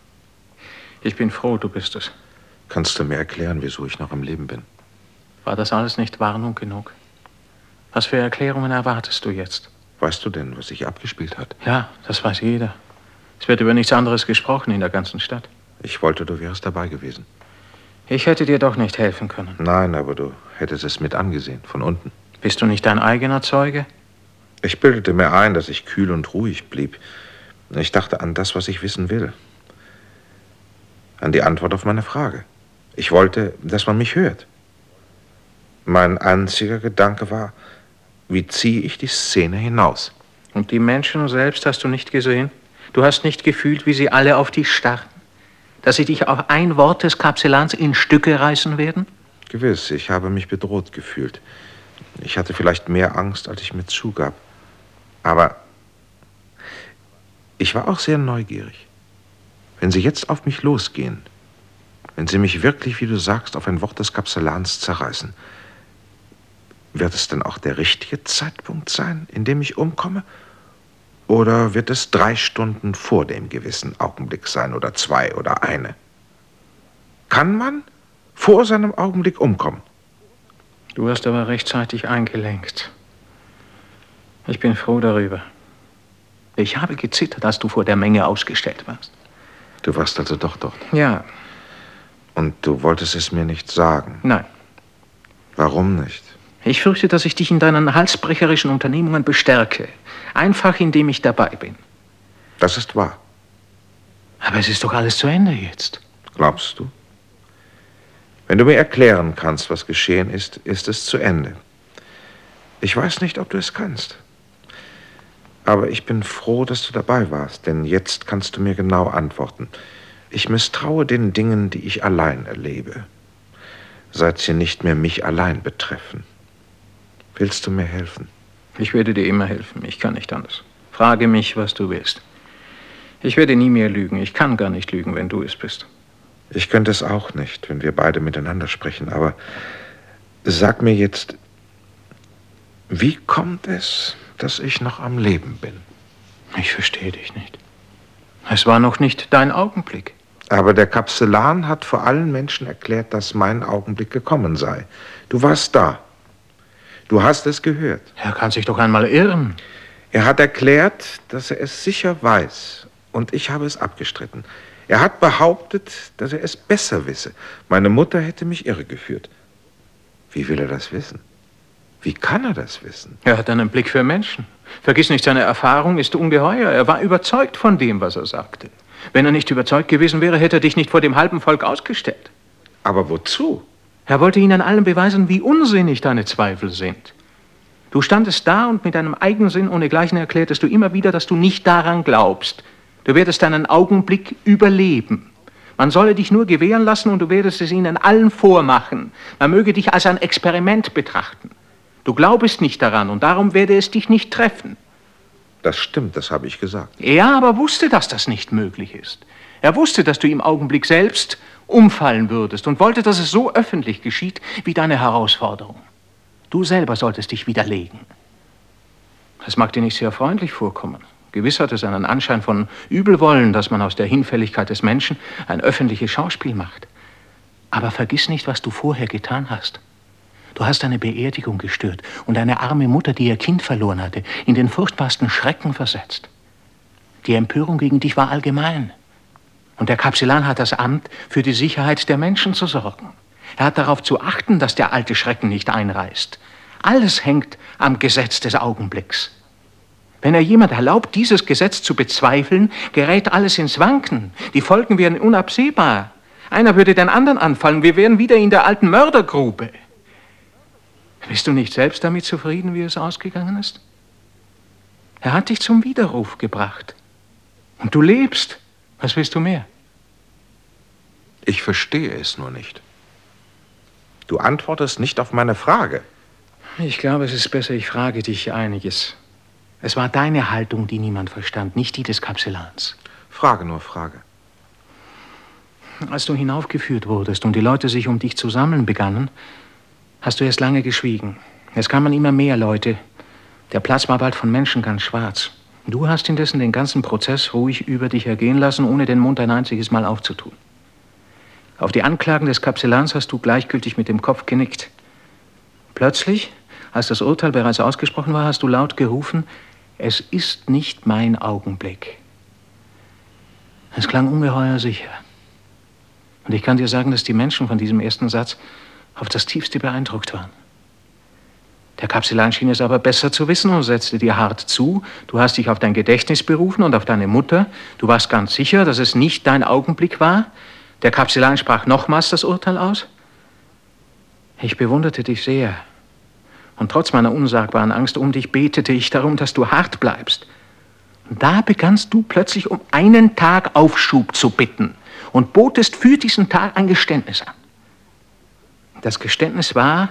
Ich bin froh, du bist es. Kannst du mir erklären, wieso ich noch am Leben bin? War das alles nicht Warnung genug? Was für Erklärungen erwartest du jetzt? Weißt du denn, was sich abgespielt hat? Ja, das weiß jeder. Es wird über nichts anderes gesprochen in der ganzen Stadt. Ich wollte, du wärst dabei gewesen. Ich hätte dir doch nicht helfen können. Nein, aber du hättest es mit angesehen, von unten. Bist du nicht dein eigener Zeuge? Ich bildete mir ein, dass ich kühl und ruhig blieb. Ich dachte an das, was ich wissen will. An die Antwort auf meine Frage. Ich wollte, dass man mich hört. Mein einziger Gedanke war, wie ziehe ich die Szene hinaus? Und die Menschen selbst hast du nicht gesehen? Du hast nicht gefühlt, wie sie alle auf dich starren? Dass sie dich auf ein Wort des Kapzellans in Stücke reißen werden? Gewiss, ich habe mich bedroht gefühlt. Ich hatte vielleicht mehr Angst, als ich mir zugab. Aber ich war auch sehr neugierig. Wenn sie jetzt auf mich losgehen, wenn sie mich wirklich, wie du sagst, auf ein Wort des Kapzellans zerreißen, wird es dann auch der richtige Zeitpunkt sein, in dem ich umkomme? Oder wird es 3 Stunden vor dem gewissen Augenblick sein oder 2 oder 1? Kann man vor seinem Augenblick umkommen? Du hast aber rechtzeitig eingelenkt. Ich bin froh darüber. Ich habe gezittert, als du vor der Menge ausgestellt warst. Du warst also doch dort? Ja. Und du wolltest es mir nicht sagen? Nein. Warum nicht? Ich fürchte, dass ich dich in deinen halsbrecherischen Unternehmungen bestärke. Einfach, indem ich dabei bin. Das ist wahr. Aber es ist doch alles zu Ende jetzt. Glaubst du? Wenn du mir erklären kannst, was geschehen ist, ist es zu Ende. Ich weiß nicht, ob du es kannst. Aber ich bin froh, dass du dabei warst, denn jetzt kannst du mir genau antworten. Ich misstraue den Dingen, die ich allein erlebe, seit sie nicht mehr mich allein betreffen. Willst du mir helfen? Ich werde dir immer helfen. Ich kann nicht anders. Frage mich, was du willst. Ich werde nie mehr lügen. Ich kann gar nicht lügen, wenn du es bist. Ich könnte es auch nicht, wenn wir beide miteinander sprechen. Aber sag mir jetzt, wie kommt es, dass ich noch am Leben bin? Ich verstehe dich nicht. Es war noch nicht dein Augenblick. Aber der Kapsellan hat vor allen Menschen erklärt, dass mein Augenblick gekommen sei. Du warst da. Du hast es gehört. Er kann sich doch einmal irren. Er hat erklärt, dass er es sicher weiß. Und ich habe es abgestritten. Er hat behauptet, dass er es besser wisse. Meine Mutter hätte mich irregeführt. Wie will er das wissen? Wie kann er das wissen? Er hat einen Blick für Menschen. Vergiss nicht, seine Erfahrung ist ungeheuer. Er war überzeugt von dem, was er sagte. Wenn er nicht überzeugt gewesen wäre, hätte er dich nicht vor dem halben Volk ausgestellt. Aber wozu? Er wollte ihnen allen beweisen, wie unsinnig deine Zweifel sind. Du standest da und mit deinem Eigensinn ohnegleichen erklärtest du immer wieder, dass du nicht daran glaubst. Du werdest deinen Augenblick überleben. Man solle dich nur gewähren lassen und du werdest es ihnen allen vormachen. Man möge dich als ein Experiment betrachten. Du glaubst nicht daran und darum werde es dich nicht treffen. Das stimmt, das habe ich gesagt. Er aber wusste, dass das nicht möglich ist. Er wusste, dass du im Augenblick selbst umfallen würdest und wollte, dass es so öffentlich geschieht wie deine Herausforderung. Du selber solltest dich widerlegen. Es mag dir nicht sehr freundlich vorkommen. Gewiss hat es einen Anschein von Übelwollen, dass man aus der Hinfälligkeit des Menschen ein öffentliches Schauspiel macht. Aber vergiss nicht, was du vorher getan hast. Du hast eine Beerdigung gestört und eine arme Mutter, die ihr Kind verloren hatte, in den furchtbarsten Schrecken versetzt. Die Empörung gegen dich war allgemein. Und der Kapsellan hat das Amt, für die Sicherheit der Menschen zu sorgen. Er hat darauf zu achten, dass der alte Schrecken nicht einreißt. Alles hängt am Gesetz des Augenblicks. Wenn er jemand erlaubt, dieses Gesetz zu bezweifeln, gerät alles ins Wanken. Die Folgen wären unabsehbar. Einer würde den anderen anfallen. Wir wären wieder in der alten Mördergrube. Bist du nicht selbst damit zufrieden, wie es ausgegangen ist? Er hat dich zum Widerruf gebracht. Und du lebst. Was willst du mehr? Ich verstehe es nur nicht. Du antwortest nicht auf meine Frage. Ich glaube, es ist besser, ich frage dich einiges. Es war deine Haltung, die niemand verstand, nicht die des Kapsellans. Frage nur Frage. Als du hinaufgeführt wurdest und die Leute sich um dich zu sammeln begannen, hast du erst lange geschwiegen. Es kamen immer mehr Leute. Der Platz war bald von Menschen ganz schwarz. Du hast indessen den ganzen Prozess ruhig über dich ergehen lassen, ohne den Mund ein einziges Mal aufzutun. Auf die Anklagen des Kapsellans hast du gleichgültig mit dem Kopf genickt. Plötzlich, als das Urteil bereits ausgesprochen war, hast du laut gerufen, es ist nicht mein Augenblick. Es klang ungeheuer sicher. Und ich kann dir sagen, dass die Menschen von diesem ersten Satz auf das Tiefste beeindruckt waren. Der Kapsellan schien es aber besser zu wissen und setzte dir hart zu. Du hast dich auf dein Gedächtnis berufen und auf deine Mutter. Du warst ganz sicher, dass es nicht dein Augenblick war. Der Kapsellan sprach nochmals das Urteil aus. Ich bewunderte dich sehr. Und trotz meiner unsagbaren Angst um dich betete ich darum, dass du hart bleibst. Und da begannst du plötzlich um einen Tag Aufschub zu bitten und botest für diesen Tag ein Geständnis an. Das Geständnis war,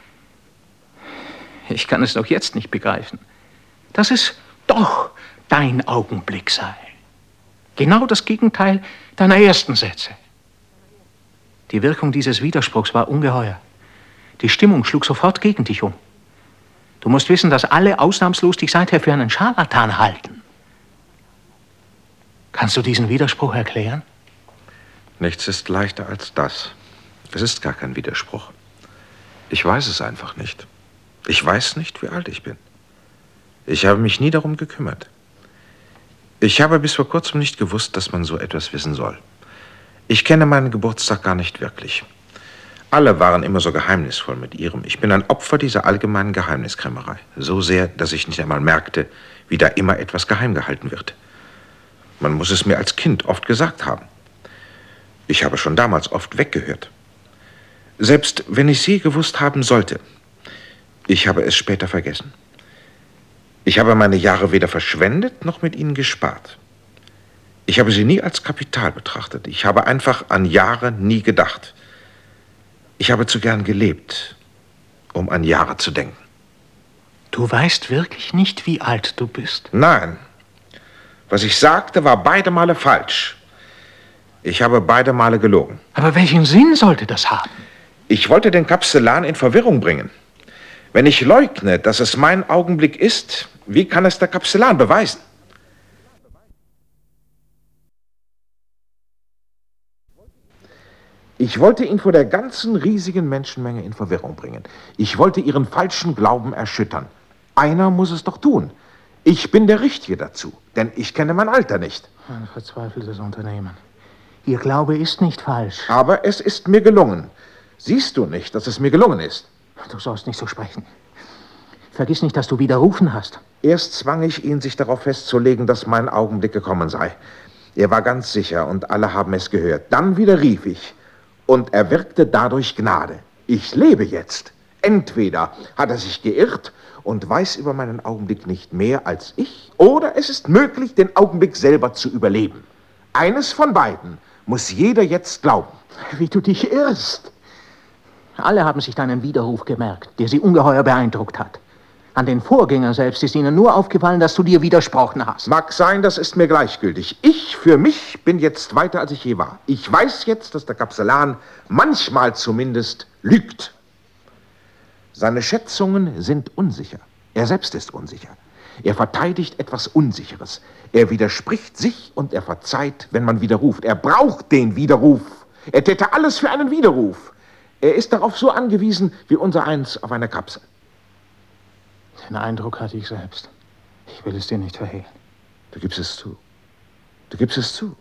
ich kann es doch jetzt nicht begreifen, dass es doch dein Augenblick sei. Genau das Gegenteil deiner ersten Sätze. Die Wirkung dieses Widerspruchs war ungeheuer. Die Stimmung schlug sofort gegen dich um. Du musst wissen, dass alle ausnahmslos dich seither für einen Scharlatan halten. Kannst du diesen Widerspruch erklären? Nichts ist leichter als das. Es ist gar kein Widerspruch. Ich weiß es einfach nicht. Ich weiß nicht, wie alt ich bin. Ich habe mich nie darum gekümmert. Ich habe bis vor kurzem nicht gewusst, dass man so etwas wissen soll. Ich kenne meinen Geburtstag gar nicht wirklich. Alle waren immer so geheimnisvoll mit ihrem. Ich bin ein Opfer dieser allgemeinen Geheimniskrämerei. So sehr, dass ich nicht einmal merkte, wie da immer etwas geheim gehalten wird. Man muss es mir als Kind oft gesagt haben. Ich habe schon damals oft weggehört. Selbst wenn ich sie gewusst haben sollte, ich habe es später vergessen. Ich habe meine Jahre weder verschwendet noch mit ihnen gespart. Ich habe sie nie als Kapital betrachtet. Ich habe einfach an Jahre nie gedacht. Ich habe zu gern gelebt, um an Jahre zu denken. Du weißt wirklich nicht, wie alt du bist? Nein. Was ich sagte, war beide Male falsch. Ich habe beide Male gelogen. Aber welchen Sinn sollte das haben? Ich wollte den Kapzellan in Verwirrung bringen. Wenn ich leugne, dass es mein Augenblick ist, wie kann es der Kapzellan beweisen? Ich wollte ihn vor der ganzen riesigen Menschenmenge in Verwirrung bringen. Ich wollte ihren falschen Glauben erschüttern. Einer muss es doch tun. Ich bin der Richtige dazu, denn ich kenne mein Alter nicht. Ein verzweifeltes Unternehmen. Ihr Glaube ist nicht falsch. Aber es ist mir gelungen. Siehst du nicht, dass es mir gelungen ist? Du sollst nicht so sprechen. Vergiss nicht, dass du widerrufen hast. Erst zwang ich ihn, sich darauf festzulegen, dass mein Augenblick gekommen sei. Er war ganz sicher und alle haben es gehört. Dann widerrief ich und er wirkte dadurch Gnade. Ich lebe jetzt. Entweder hat er sich geirrt und weiß über meinen Augenblick nicht mehr als ich, oder es ist möglich, den Augenblick selber zu überleben. Eines von beiden muss jeder jetzt glauben. Wie du dich irrst. Alle haben sich deinen Widerruf gemerkt, der sie ungeheuer beeindruckt hat. An den Vorgängern selbst ist ihnen nur aufgefallen, dass du dir widersprochen hast. Mag sein, das ist mir gleichgültig. Ich für mich bin jetzt weiter, als ich je war. Ich weiß jetzt, dass der Kapzellan manchmal zumindest lügt. Seine Schätzungen sind unsicher. Er selbst ist unsicher. Er verteidigt etwas Unsicheres. Er widerspricht sich und er verzeiht, wenn man widerruft. Er braucht den Widerruf. Er täte alles für einen Widerruf. Er ist darauf so angewiesen wie unsereins auf eine Kapsel. Den Eindruck hatte ich selbst. Ich will es dir nicht verhehlen. Du gibst es zu. Du gibst es zu.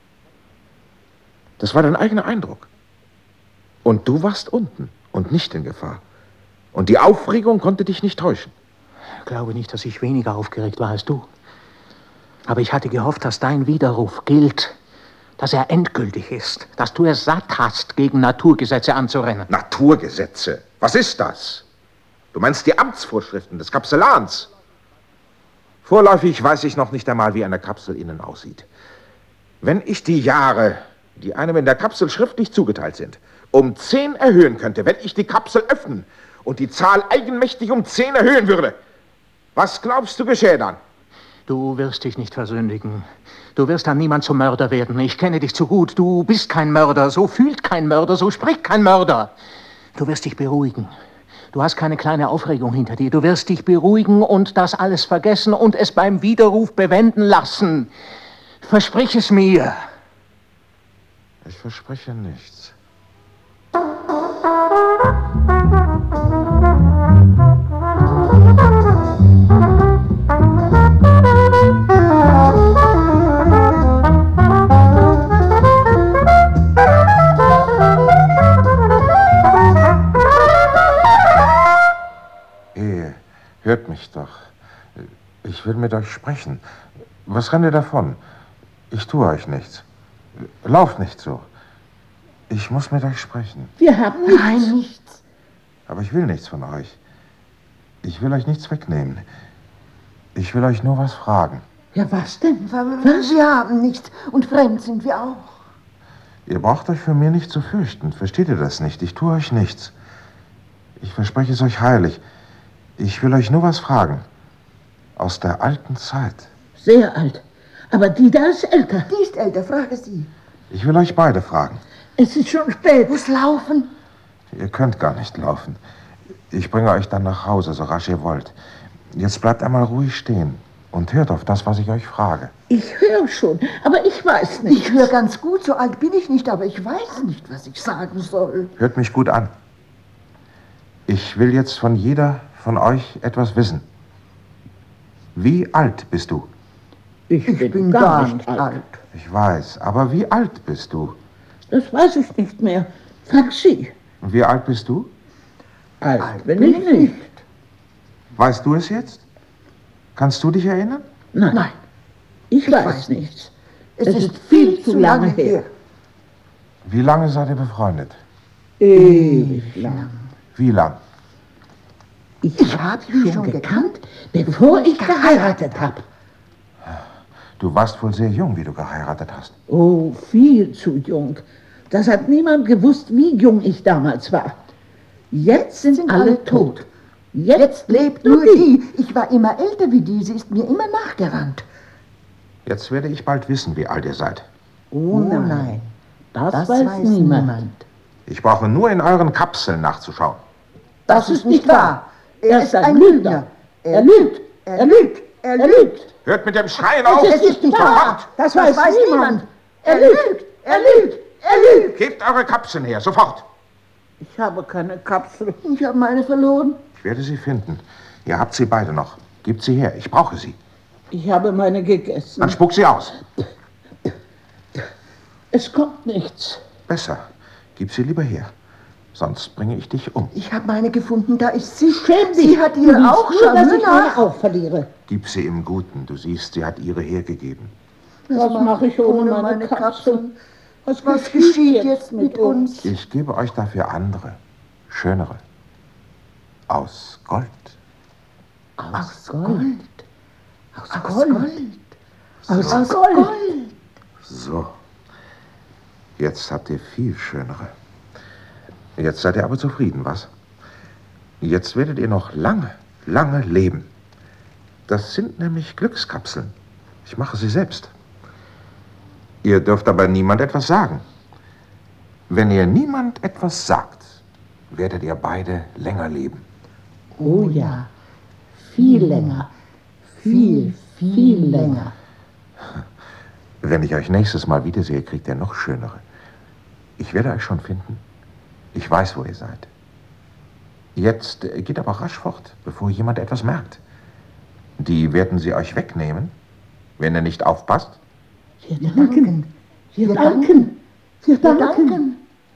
Das war dein eigener Eindruck. Und du warst unten und nicht in Gefahr. Und die Aufregung konnte dich nicht täuschen. Ich glaube nicht, dass ich weniger aufgeregt war als du. Aber ich hatte gehofft, dass dein Widerruf gilt, dass er endgültig ist, dass du es satt hast, gegen Naturgesetze anzurennen. Naturgesetze? Was ist das? Du meinst die Amtsvorschriften des Kapzellans? Vorläufig weiß ich noch nicht einmal, wie eine Kapsel innen aussieht. Wenn ich die Jahre, die einem in der Kapsel schriftlich zugeteilt sind, um 10 erhöhen könnte, wenn ich die Kapsel öffnen und die Zahl eigenmächtig um 10 erhöhen würde, was glaubst du, geschähe dann? Du wirst dich nicht versündigen. Du wirst an niemand zum Mörder werden. Ich kenne dich zu gut. Du bist kein Mörder. So fühlt kein Mörder. So spricht kein Mörder. Du wirst dich beruhigen. Du hast keine kleine Aufregung hinter dir. Du wirst dich beruhigen und das alles vergessen und es beim Widerruf bewenden lassen. Versprich es mir. Ich verspreche nichts. Hört mich doch. Ich will mit euch sprechen. Was rennt ihr davon? Ich tue euch nichts. Lauft nicht so. Ich muss mit euch sprechen. Wir haben nichts. Nein, nichts. Aber ich will nichts von euch. Ich will euch nichts wegnehmen. Ich will euch nur was fragen. Ja, was denn? Was? Wir haben nichts. Und fremd sind wir auch. Ihr braucht euch für mir nicht zu fürchten. Versteht ihr das nicht? Ich tue euch nichts. Ich verspreche es euch heilig. Ich will euch nur was fragen. Aus der alten Zeit. Sehr alt. Aber die da ist älter. Die ist älter, frage sie. Ich will euch beide fragen. Es ist schon spät. Muss laufen. Ihr könnt gar nicht laufen. Ich bringe euch dann nach Hause, so rasch ihr wollt. Jetzt bleibt einmal ruhig stehen und hört auf das, was ich euch frage. Ich höre schon, aber ich weiß nicht. Ich höre ganz gut, so alt bin ich nicht, aber ich weiß nicht, was ich sagen soll. Hört mich gut an. Ich will jetzt von jeder von euch etwas wissen. Wie alt bist du? Ich bin gar nicht alt. Ich weiß, aber wie alt bist du? Das weiß ich nicht mehr. Frag sie. Und wie alt bist du? Alt bin ich nicht. Weißt du es jetzt? Kannst du dich erinnern? Nein. Ich weiß nichts. Es ist viel zu lange her. Wie lange seid ihr befreundet? Ewig lang. Wie lang? Ich habe sie schon gekannt, bevor ich geheiratet habe. Du warst wohl sehr jung, wie du geheiratet hast. Oh, viel zu jung. Das hat niemand gewusst, wie jung ich damals war. Jetzt sind alle tot. Jetzt lebt nur die. Ich war immer älter wie die. Sie ist mir immer nachgerannt. Jetzt werde ich bald wissen, wie alt ihr seid. Oh nein, das weiß niemand. Ich brauche nur in euren Kapseln nachzuschauen. Das ist nicht wahr. Er ist ein Lügner. Er lügt. Er lügt. Er lügt. Hört mit dem Schreien auf! Das ist nicht wahr. Das weiß niemand. Er lügt. Er lügt. Er lügt. Gebt eure Kapseln her, sofort! Ich habe keine Kapsel. Ich habe meine verloren. Ich werde sie finden. Ihr habt sie beide noch. Gebt sie her, ich brauche sie. Ich habe meine gegessen. Dann spuck sie aus. Es kommt nichts. Besser. Gib sie lieber her. Sonst bringe ich dich um. Ich habe meine gefunden, da ist sie. Schäm dich. Sie hat ihre auch schon. Dass ich meine auch verliere. Gib sie im Guten. Du siehst, sie hat ihre hergegeben. Was mache ich ohne meine Kapsel? Was geschieht jetzt mit uns? Ich gebe euch dafür andere, schönere. Aus Gold. Aus Gold. Aus Gold. Aus Gold. So. Jetzt habt ihr viel schönere. Jetzt seid ihr aber zufrieden, was? Jetzt werdet ihr noch lange, lange leben. Das sind nämlich Glückskapseln. Ich mache sie selbst. Ihr dürft aber niemand etwas sagen. Wenn ihr niemand etwas sagt, werdet ihr beide länger leben. Oh ja, viel länger. Viel länger. Wenn ich euch nächstes Mal wiedersehe, kriegt ihr noch schönere. Ich werde euch schon finden. Ich weiß, wo ihr seid. Jetzt geht aber rasch fort, bevor jemand etwas merkt. Die werden sie euch wegnehmen, wenn ihr nicht aufpasst. Wir danken. Wir danken. Wir danken.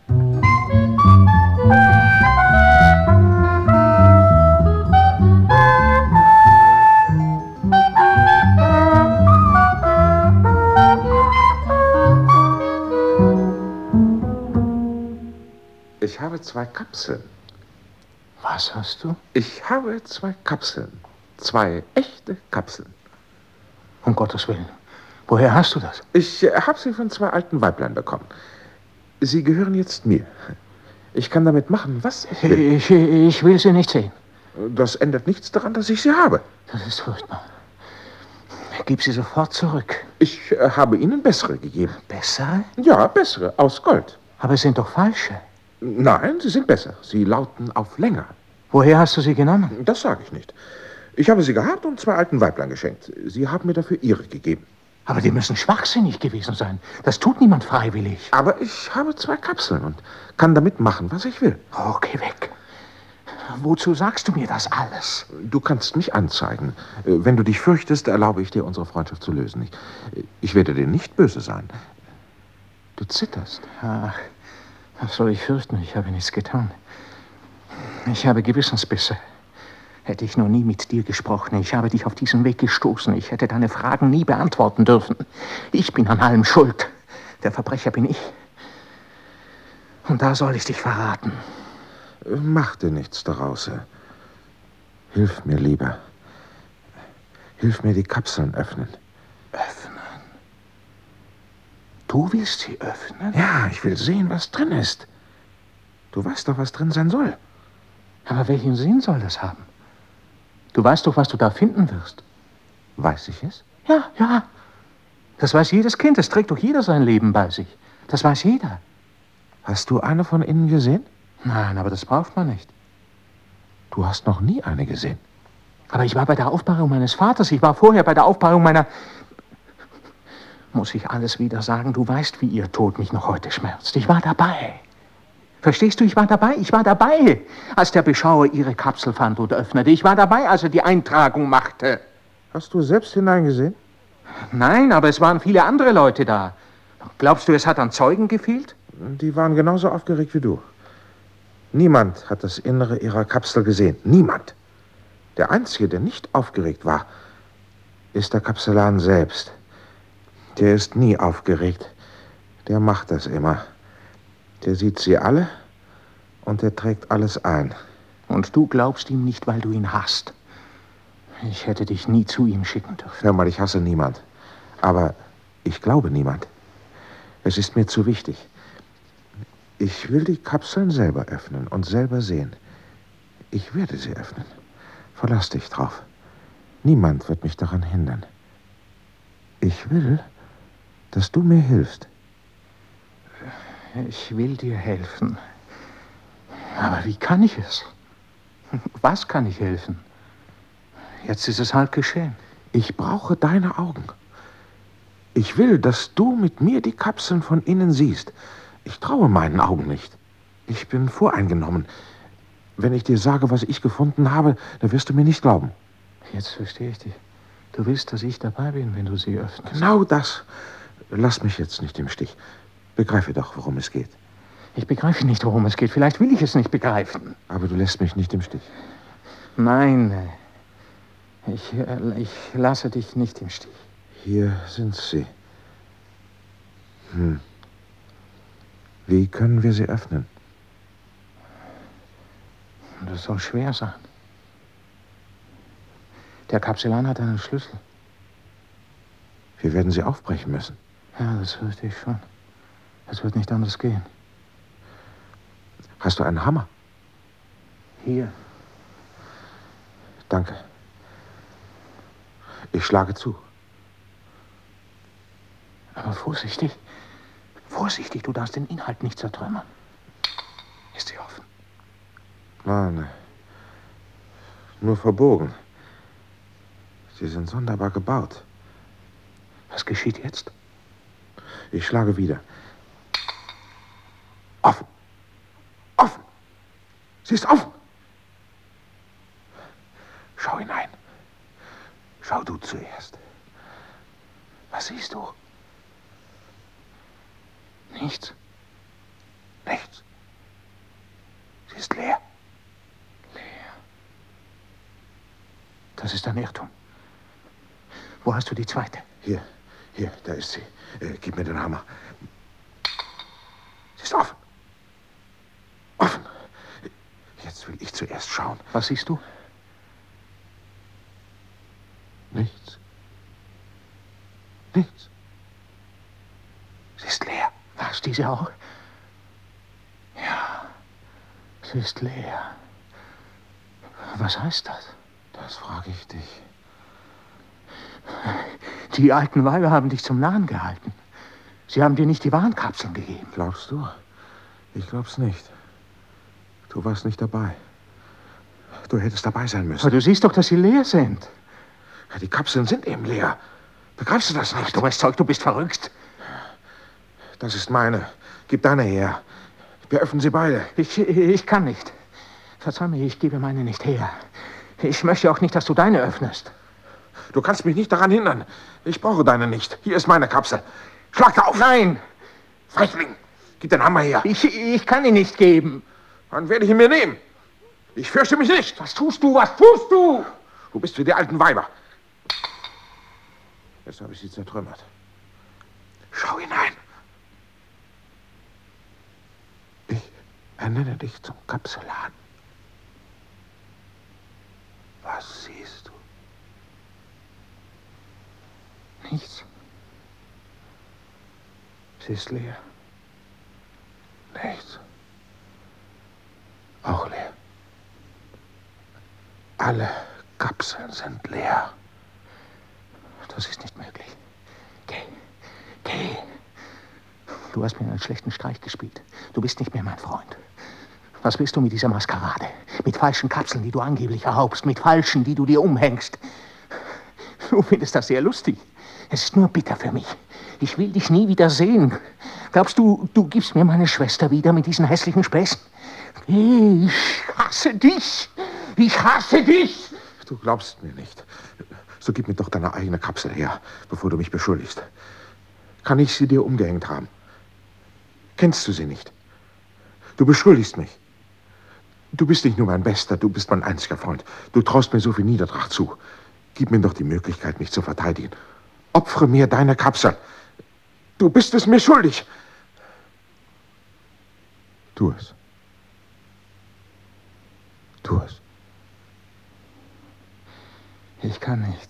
Ich habe 2 Kapseln. Was hast du? Ich habe 2 Kapseln. 2 echte Kapseln. Um Gottes Willen. Woher hast du das? Ich habe sie von 2 alten Weiblein bekommen. Sie gehören jetzt mir. Ich kann damit machen, was ich will. Ich will sie nicht sehen. Das ändert nichts daran, dass ich sie habe. Das ist furchtbar. Gib sie sofort zurück. Ich habe Ihnen bessere gegeben. Bessere? Ja, bessere, aus Gold. Aber es sind doch falsche. Nein, sie sind besser. Sie lauten auf länger. Woher hast du sie genommen? Das sage ich nicht. Ich habe sie gehabt und 2 alten Weiblein geschenkt. Sie haben mir dafür ihre gegeben. Aber die müssen schwachsinnig gewesen sein. Das tut niemand freiwillig. Aber ich habe 2 Kapseln und kann damit machen, was ich will. Oh, geh weg. Wozu sagst du mir das alles? Du kannst mich anzeigen. Wenn du dich fürchtest, erlaube ich dir, unsere Freundschaft zu lösen. Ich werde dir nicht böse sein. Du zitterst. Ach, was soll ich fürchten? Ich habe nichts getan. Ich habe Gewissensbisse. Hätte ich nur nie mit dir gesprochen. Ich habe dich auf diesen Weg gestoßen. Ich hätte deine Fragen nie beantworten dürfen. Ich bin an allem schuld. Der Verbrecher bin ich. Und da soll ich dich verraten. Mach dir nichts daraus. Hilf mir lieber. Hilf mir die Kapseln öffnen. Öffnen? Du willst sie öffnen? Ja, ich will sehen, was drin ist. Du weißt doch, was drin sein soll. Aber welchen Sinn soll das haben? Du weißt doch, was du da finden wirst. Weiß ich es? Ja, ja. Das weiß jedes Kind. Das trägt doch jeder sein Leben bei sich. Das weiß jeder. Hast du eine von innen gesehen? Nein, aber das braucht man nicht. Du hast noch nie eine gesehen. Aber ich war bei der Aufbahrung meines Vaters. Ich war vorher bei der Aufbahrung meiner... Muss ich alles wieder sagen? Du weißt, wie ihr Tod mich noch heute schmerzt. Ich war dabei. Verstehst du, ich war dabei. Ich war dabei, als der Beschauer ihre Kapsel fand und öffnete. Ich war dabei, als er die Eintragung machte. Hast du selbst hineingesehen? Nein, aber es waren viele andere Leute da. Glaubst du, es hat an Zeugen gefehlt? Die waren genauso aufgeregt wie du. Niemand hat das Innere ihrer Kapsel gesehen. Niemand. Der Einzige, der nicht aufgeregt war, ist der Kapsellan selbst. Der ist nie aufgeregt. Der macht das immer. Der sieht sie alle Und er trägt alles ein. Und du glaubst ihm nicht, weil du ihn hasst. Ich hätte dich nie zu ihm schicken dürfen. Hör mal, ich hasse niemand. Aber ich glaube niemand. Es ist mir zu wichtig. Ich will die Kapseln selber öffnen und selber sehen. Ich werde sie öffnen. Verlass dich drauf. Niemand wird mich daran hindern. Ich will, dass du mir hilfst. Ich will dir helfen. Aber wie kann ich es? Was kann ich helfen? Jetzt ist es halt geschehen. Ich brauche deine Augen. Ich will, dass du mit mir die Kapseln von innen siehst. Ich traue meinen Augen nicht. Ich bin voreingenommen. Wenn ich dir sage, was ich gefunden habe, dann wirst du mir nicht glauben. Jetzt verstehe ich dich. Du willst, dass ich dabei bin, wenn du sie öffnest. Genau das. Lass mich jetzt nicht im Stich. Begreife doch, worum es geht. Ich begreife nicht, worum es geht. Vielleicht will ich es nicht begreifen. Aber du lässt mich nicht im Stich. Nein, ich lasse dich nicht im Stich. Hier sind sie. Wie können wir sie öffnen? Das soll schwer sein. Der Kapsellan hat einen Schlüssel. Wir werden sie aufbrechen müssen. Ja, das fürchte ich schon. Es wird nicht anders gehen. Hast du einen Hammer? Hier. Danke. Ich schlage zu. Aber vorsichtig. Vorsichtig, du darfst den Inhalt nicht zertrümmern. Ist sie offen? Nein. Nur verbogen. Sie sind sonderbar gebaut. Was geschieht jetzt? Ich schlage wieder. Offen. Offen. Sie ist offen. Schau hinein. Schau du zuerst. Was siehst du? Nichts. Nichts. Sie ist leer. Leer. Das ist ein Irrtum. Wo hast du die zweite? Hier, da ist sie. Gib mir den Hammer. Sie ist offen. Offen. Jetzt will ich zuerst schauen. Was siehst du? Nichts. Nichts. Sie ist leer. Was, diese auch? Ja, sie ist leer. Was heißt das? Das frage ich dich. Die alten Weiber haben dich zum Narren gehalten. Sie haben dir nicht die Warnkapseln gegeben. Glaubst du? Ich glaub's nicht. Du warst nicht dabei. Du hättest dabei sein müssen. Aber du siehst doch, dass sie leer sind. Die Kapseln sind eben leer. Begreifst du das nicht? Ach, dummes Zeug, du bist verrückt. Das ist meine. Gib deine her. Wir öffnen sie beide. Ich kann nicht. Verzeih mir, ich gebe meine nicht her. Ich möchte auch nicht, dass du deine öffnest. Du kannst mich nicht daran hindern. Ich brauche deine nicht. Hier ist meine Kapsel. Schlag auf! Nein! Feigling! Gib den Hammer her. Ich kann ihn nicht geben. Dann werde ich ihn mir nehmen. Ich fürchte mich nicht. Was tust du? Was tust du? Du bist wie die alten Weiber. Jetzt habe ich sie zertrümmert. Schau hinein. Ich ernenne dich zum Kapsellan. Was siehst du? Nichts. Sie ist leer. Nichts. Auch leer. Alle Kapseln sind leer. Das ist nicht möglich. Geh. Du hast mir einen schlechten Streich gespielt. Du bist nicht mehr mein Freund. Was willst du mit dieser Maskerade? Mit falschen Kapseln, die du angeblich erhaubst. Mit falschen, die du dir umhängst. Du findest das sehr lustig. Es ist nur bitter für mich. Ich will dich nie wieder sehen. Glaubst du, du gibst mir meine Schwester wieder mit diesen hässlichen Späßen? Ich hasse dich. Ich hasse dich. Du glaubst mir nicht. So gib mir doch deine eigene Kapsel her, bevor du mich beschuldigst. Kann ich sie dir umgehängt haben? Kennst du sie nicht? Du beschuldigst mich. Du bist nicht nur mein Bester, du bist mein einziger Freund. Du traust mir so viel Niedertracht zu. Gib mir doch die Möglichkeit, mich zu verteidigen. Opfere mir deine Kapsel. Du bist es mir schuldig. Tu es. Tu es. Ich kann nicht.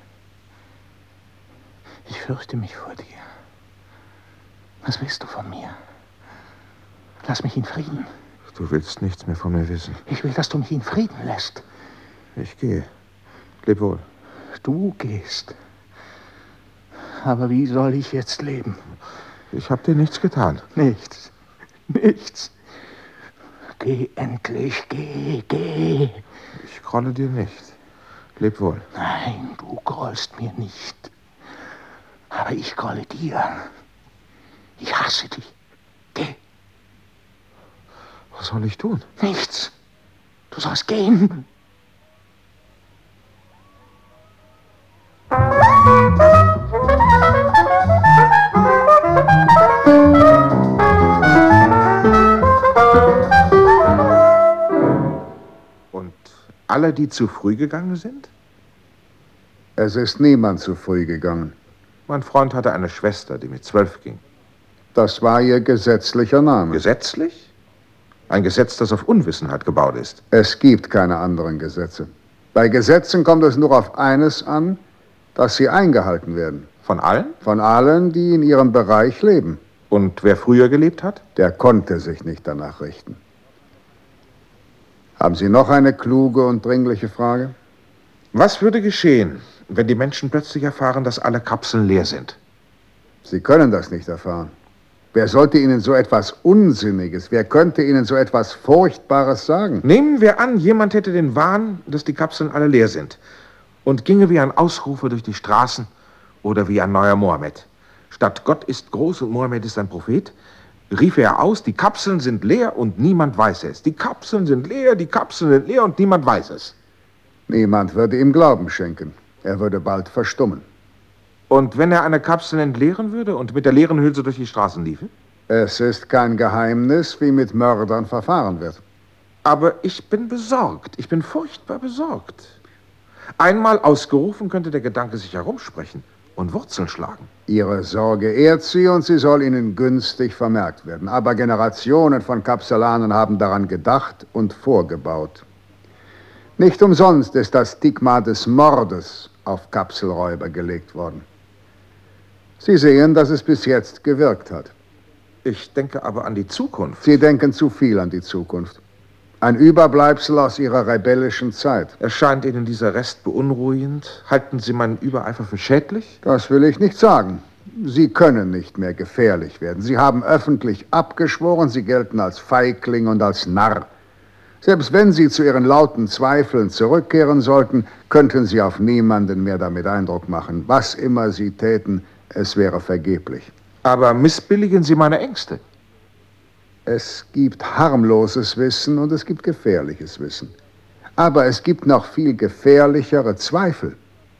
Ich fürchte mich vor dir. Was willst du von mir? Lass mich in Frieden. Du willst nichts mehr von mir wissen. Ich will, dass du mich in Frieden lässt. Ich gehe. Leb wohl. Du gehst. Aber wie soll ich jetzt leben? Ich habe dir nichts getan. Nichts. Nichts. Geh endlich, geh. Ich grolle dir nicht. Leb wohl. Nein, du grollst mir nicht. Aber ich grolle dir. Ich hasse dich. Geh. Was soll ich tun? Nichts. Du sollst gehen. Und alle, die zu früh gegangen sind? Es ist niemand zu früh gegangen. Mein Freund hatte eine Schwester, die mit 12 ging. Das war ihr gesetzlicher Name. Gesetzlich? Ein Gesetz, das auf Unwissenheit gebaut ist. Es gibt keine anderen Gesetze. Bei Gesetzen kommt es nur auf eines an, dass sie eingehalten werden. Von allen? Von allen, die in ihrem Bereich leben. Und wer früher gelebt hat? Der konnte sich nicht danach richten. Haben Sie noch eine kluge und dringliche Frage? Was würde geschehen, wenn die Menschen plötzlich erfahren, dass alle Kapseln leer sind? Sie können das nicht erfahren. Wer sollte Ihnen so etwas Unsinniges, wer könnte Ihnen so etwas Furchtbares sagen? Nehmen wir an, jemand hätte den Wahn, dass die Kapseln alle leer sind und ginge wie ein Ausrufer durch die Straßen oder wie ein neuer Mohammed. Statt Gott ist groß und Mohammed ist ein Prophet, rief er aus, die Kapseln sind leer und niemand weiß es. Die Kapseln sind leer, die Kapseln sind leer und niemand weiß es. Niemand würde ihm Glauben schenken. Er würde bald verstummen. Und wenn er eine Kapsel entleeren würde und mit der leeren Hülse durch die Straßen liefe? Es ist kein Geheimnis, wie mit Mördern verfahren wird. Aber ich bin besorgt. Ich bin furchtbar besorgt. Einmal ausgerufen könnte der Gedanke sich herumsprechen und Wurzeln schlagen. Ihre Sorge ehrt Sie und sie soll Ihnen günstig vermerkt werden. Aber Generationen von Kapselanen haben daran gedacht und vorgebaut. Nicht umsonst ist das Stigma des Mordes auf Kapselräuber gelegt worden. Sie sehen, dass es bis jetzt gewirkt hat. Ich denke aber an die Zukunft. Sie denken zu viel an die Zukunft. Ein Überbleibsel aus Ihrer rebellischen Zeit. Erscheint Ihnen dieser Rest beunruhigend? Halten Sie meinen Übereifer für schädlich? Das will ich nicht sagen. Sie können nicht mehr gefährlich werden. Sie haben öffentlich abgeschworen, Sie gelten als Feigling und als Narr. Selbst wenn Sie zu Ihren lauten Zweifeln zurückkehren sollten, könnten Sie auf niemanden mehr damit Eindruck machen. Was immer Sie täten, es wäre vergeblich. Aber missbilligen Sie meine Ängste? Es gibt harmloses Wissen und es gibt gefährliches Wissen. Aber es gibt noch viel gefährlichere Zweifel.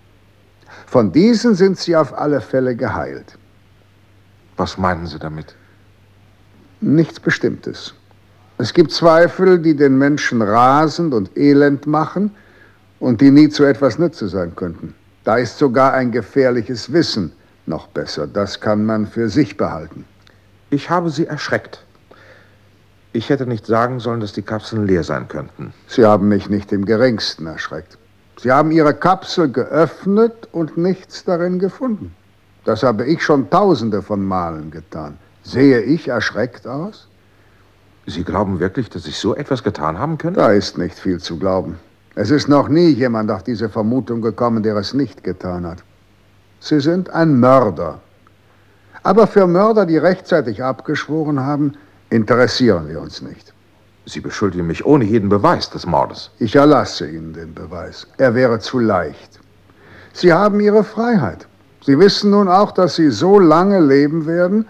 Von diesen sind Sie auf alle Fälle geheilt. Was meinen Sie damit? Nichts Bestimmtes. Es gibt Zweifel, die den Menschen rasend und elend machen und die nie zu etwas Nütze sein könnten. Da ist sogar ein gefährliches Wissen noch besser. Das kann man für sich behalten. Ich habe Sie erschreckt. Ich hätte nicht sagen sollen, dass die Kapseln leer sein könnten. Sie haben mich nicht im Geringsten erschreckt. Sie haben Ihre Kapsel geöffnet und nichts darin gefunden. Das habe ich schon tausende von Malen getan. Sehe ich erschreckt aus? Sie glauben wirklich, dass ich so etwas getan haben könnte? Da ist nicht viel zu glauben. Es ist noch nie jemand auf diese Vermutung gekommen, der es nicht getan hat. Sie sind ein Mörder. Aber für Mörder, die rechtzeitig abgeschworen haben, interessieren wir uns nicht. Sie beschuldigen mich ohne jeden Beweis des Mordes. Ich erlasse Ihnen den Beweis. Er wäre zu leicht. Sie haben Ihre Freiheit. Sie wissen nun auch, dass Sie so lange leben werden,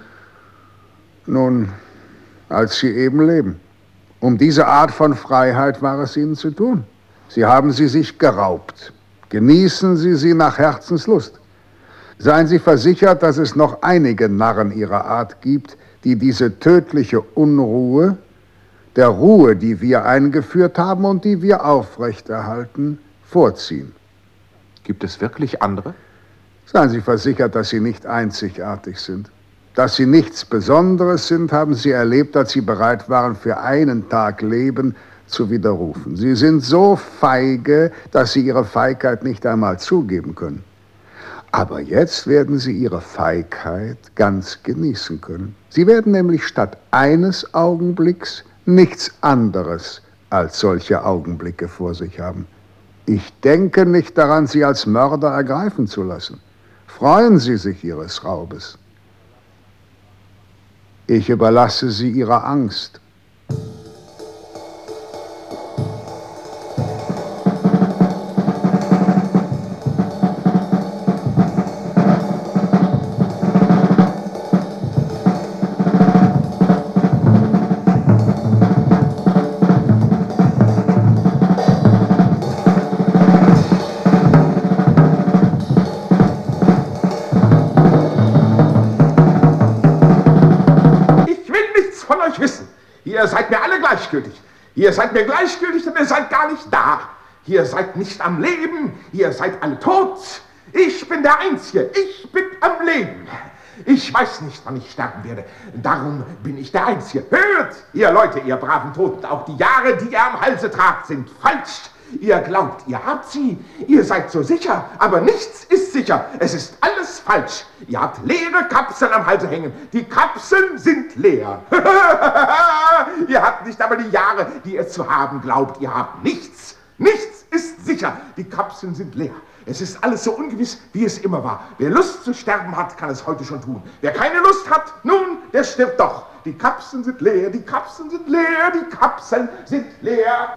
als Sie eben leben. Um diese Art von Freiheit war es Ihnen zu tun. Sie haben sie sich geraubt. Genießen Sie sie nach Herzenslust. Seien Sie versichert, dass es noch einige Narren Ihrer Art gibt, die diese tödliche Unruhe, der Ruhe, die wir eingeführt haben und die wir aufrechterhalten, vorziehen. Gibt es wirklich andere? Seien Sie versichert, dass Sie nicht einzigartig sind. Dass Sie nichts Besonderes sind, haben Sie erlebt, als Sie bereit waren, für einen Tag Leben zu widerrufen. Sie sind so feige, dass Sie Ihre Feigheit nicht einmal zugeben können. Aber jetzt werden Sie Ihre Feigheit ganz genießen können. Sie werden nämlich statt eines Augenblicks nichts anderes als solche Augenblicke vor sich haben. Ich denke nicht daran, Sie als Mörder ergreifen zu lassen. Freuen Sie sich Ihres Raubes. Ich überlasse Sie Ihrer Angst. Ihr seid mir alle gleichgültig. Ihr seid mir gleichgültig, denn ihr seid gar nicht da. Ihr seid nicht am Leben, ihr seid alle tot. Ich bin der Einzige, ich bin am Leben. Ich weiß nicht, wann ich sterben werde. Darum bin ich der Einzige. Hört, ihr Leute, ihr braven Toten, auch die Jahre, die ihr am Halse tragt, sind falsch. Ihr glaubt, ihr habt sie. Ihr seid so sicher, aber nichts ist sicher. Es ist alles falsch. Ihr habt leere Kapseln am Halse hängen. Die Kapseln sind leer. Ihr habt nicht aber die Jahre, die ihr zu haben glaubt. Ihr habt nichts. Nichts ist sicher. Die Kapseln sind leer. Es ist alles so ungewiss, wie es immer war. Wer Lust zu sterben hat, kann es heute schon tun. Wer keine Lust hat, nun, der stirbt doch. Die Kapseln sind leer, die Kapseln sind leer, die Kapseln sind leer.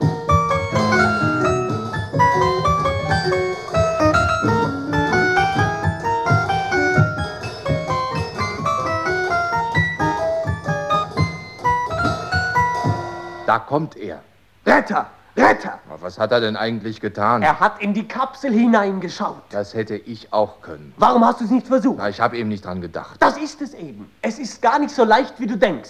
Da kommt er. Retter! Retter! Was hat er denn eigentlich getan? Er hat in die Kapsel hineingeschaut. Das hätte ich auch können. Warum hast du es nicht versucht? Na, ich habe eben nicht dran gedacht. Das ist es eben. Es ist gar nicht so leicht, wie du denkst.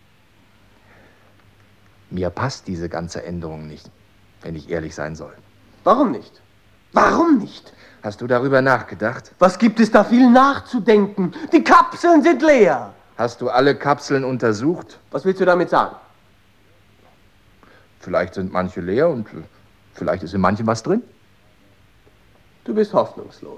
Mir passt diese ganze Änderung nicht, wenn ich ehrlich sein soll. Warum nicht? Warum nicht? Hast du darüber nachgedacht? Was gibt es da viel nachzudenken? Die Kapseln sind leer. Hast du alle Kapseln untersucht? Was willst du damit sagen? Vielleicht sind manche leer und vielleicht ist in manchen was drin. Du bist hoffnungslos.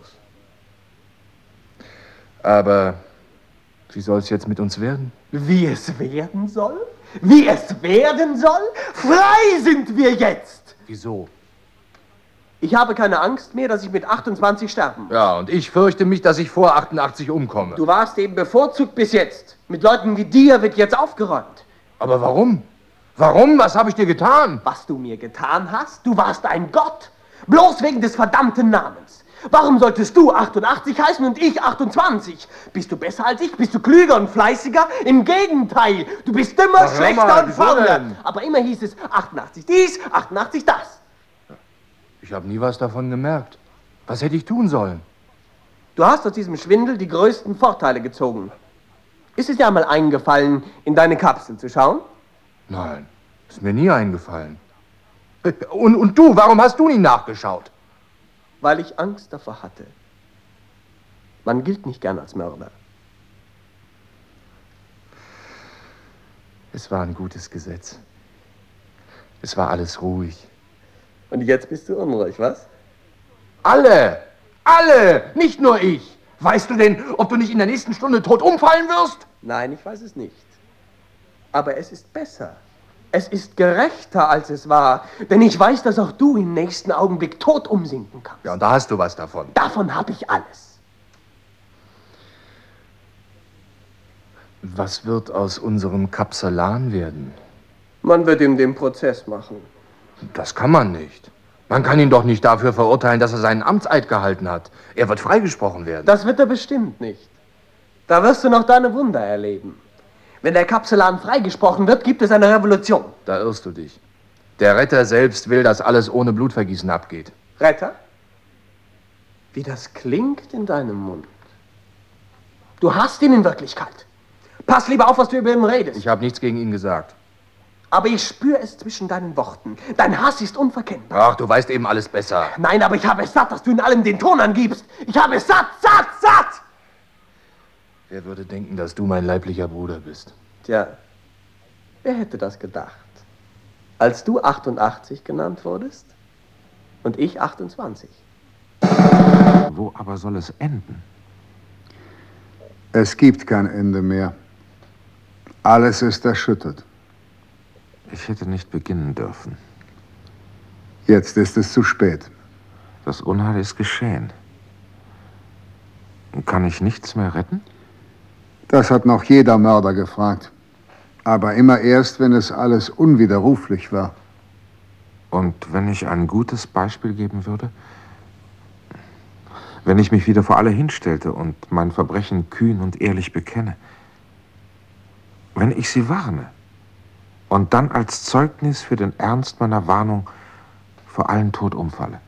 Aber wie soll es jetzt mit uns werden? Wie es werden soll? Wie es werden soll? Frei sind wir jetzt! Wieso? Ich habe keine Angst mehr, dass ich mit 28 sterben muss. Ja, und ich fürchte mich, dass ich vor 88 umkomme. Du warst eben bevorzugt bis jetzt. Mit Leuten wie dir wird jetzt aufgeräumt. Aber warum? Warum? Was habe ich dir getan? Was du mir getan hast? Du warst ein Gott. Bloß wegen des verdammten Namens. Warum solltest du 88 heißen und ich 28? Bist du besser als ich? Bist du klüger und fleißiger? Im Gegenteil. Du bist immer schlechter und fauler. Aber immer hieß es 88 dies, 88 das. Ich habe nie was davon gemerkt. Was hätte ich tun sollen? Du hast aus diesem Schwindel die größten Vorteile gezogen. Ist es dir einmal eingefallen, in deine Kapsel zu schauen? Nein, ist mir nie eingefallen. Und du, warum hast du nie nachgeschaut? Weil ich Angst davor hatte. Man gilt nicht gern als Mörder. Es war ein gutes Gesetz. Es war alles ruhig. Und jetzt bist du unruhig, was? Alle! Alle! Nicht nur ich! Weißt du denn, ob du nicht in der nächsten Stunde tot umfallen wirst? Nein, ich weiß es nicht. Aber es ist besser. Es ist gerechter, als es war. Denn ich weiß, dass auch du im nächsten Augenblick tot umsinken kannst. Ja, und da hast du was davon. Davon habe ich alles. Was wird aus unserem Kapsalan werden? Man wird ihm den Prozess machen. Das kann man nicht. Man kann ihn doch nicht dafür verurteilen, dass er seinen Amtseid gehalten hat. Er wird freigesprochen werden. Das wird er bestimmt nicht. Da wirst du noch deine Wunder erleben. Wenn der Kapselan freigesprochen wird, gibt es eine Revolution. Da irrst du dich. Der Retter selbst will, dass alles ohne Blutvergießen abgeht. Retter? Wie das klingt in deinem Mund. Du hasst ihn in Wirklichkeit. Pass lieber auf, was du über ihn redest. Ich habe nichts gegen ihn gesagt. Aber ich spüre es zwischen deinen Worten. Dein Hass ist unverkennbar. Ach, du weißt eben alles besser. Nein, aber ich habe es satt, dass du in allem den Ton angibst. Ich habe es satt, satt, satt! Wer würde denken, dass du mein leiblicher Bruder bist? Tja, wer hätte das gedacht? als du 88 genannt wurdest und ich 28. Wo aber soll es enden? Es gibt kein Ende mehr. Alles ist erschüttert. Ich hätte nicht beginnen dürfen. Jetzt ist es zu spät. Das Unheil ist geschehen. Kann ich nichts mehr retten? Das hat noch jeder Mörder gefragt. Aber immer erst, wenn es alles unwiderruflich war. Und wenn ich ein gutes Beispiel geben würde? Wenn ich mich wieder vor alle hinstellte und mein Verbrechen kühn und ehrlich bekenne? Wenn ich sie warne und dann als Zeugnis für den Ernst meiner Warnung vor allen tot umfalle?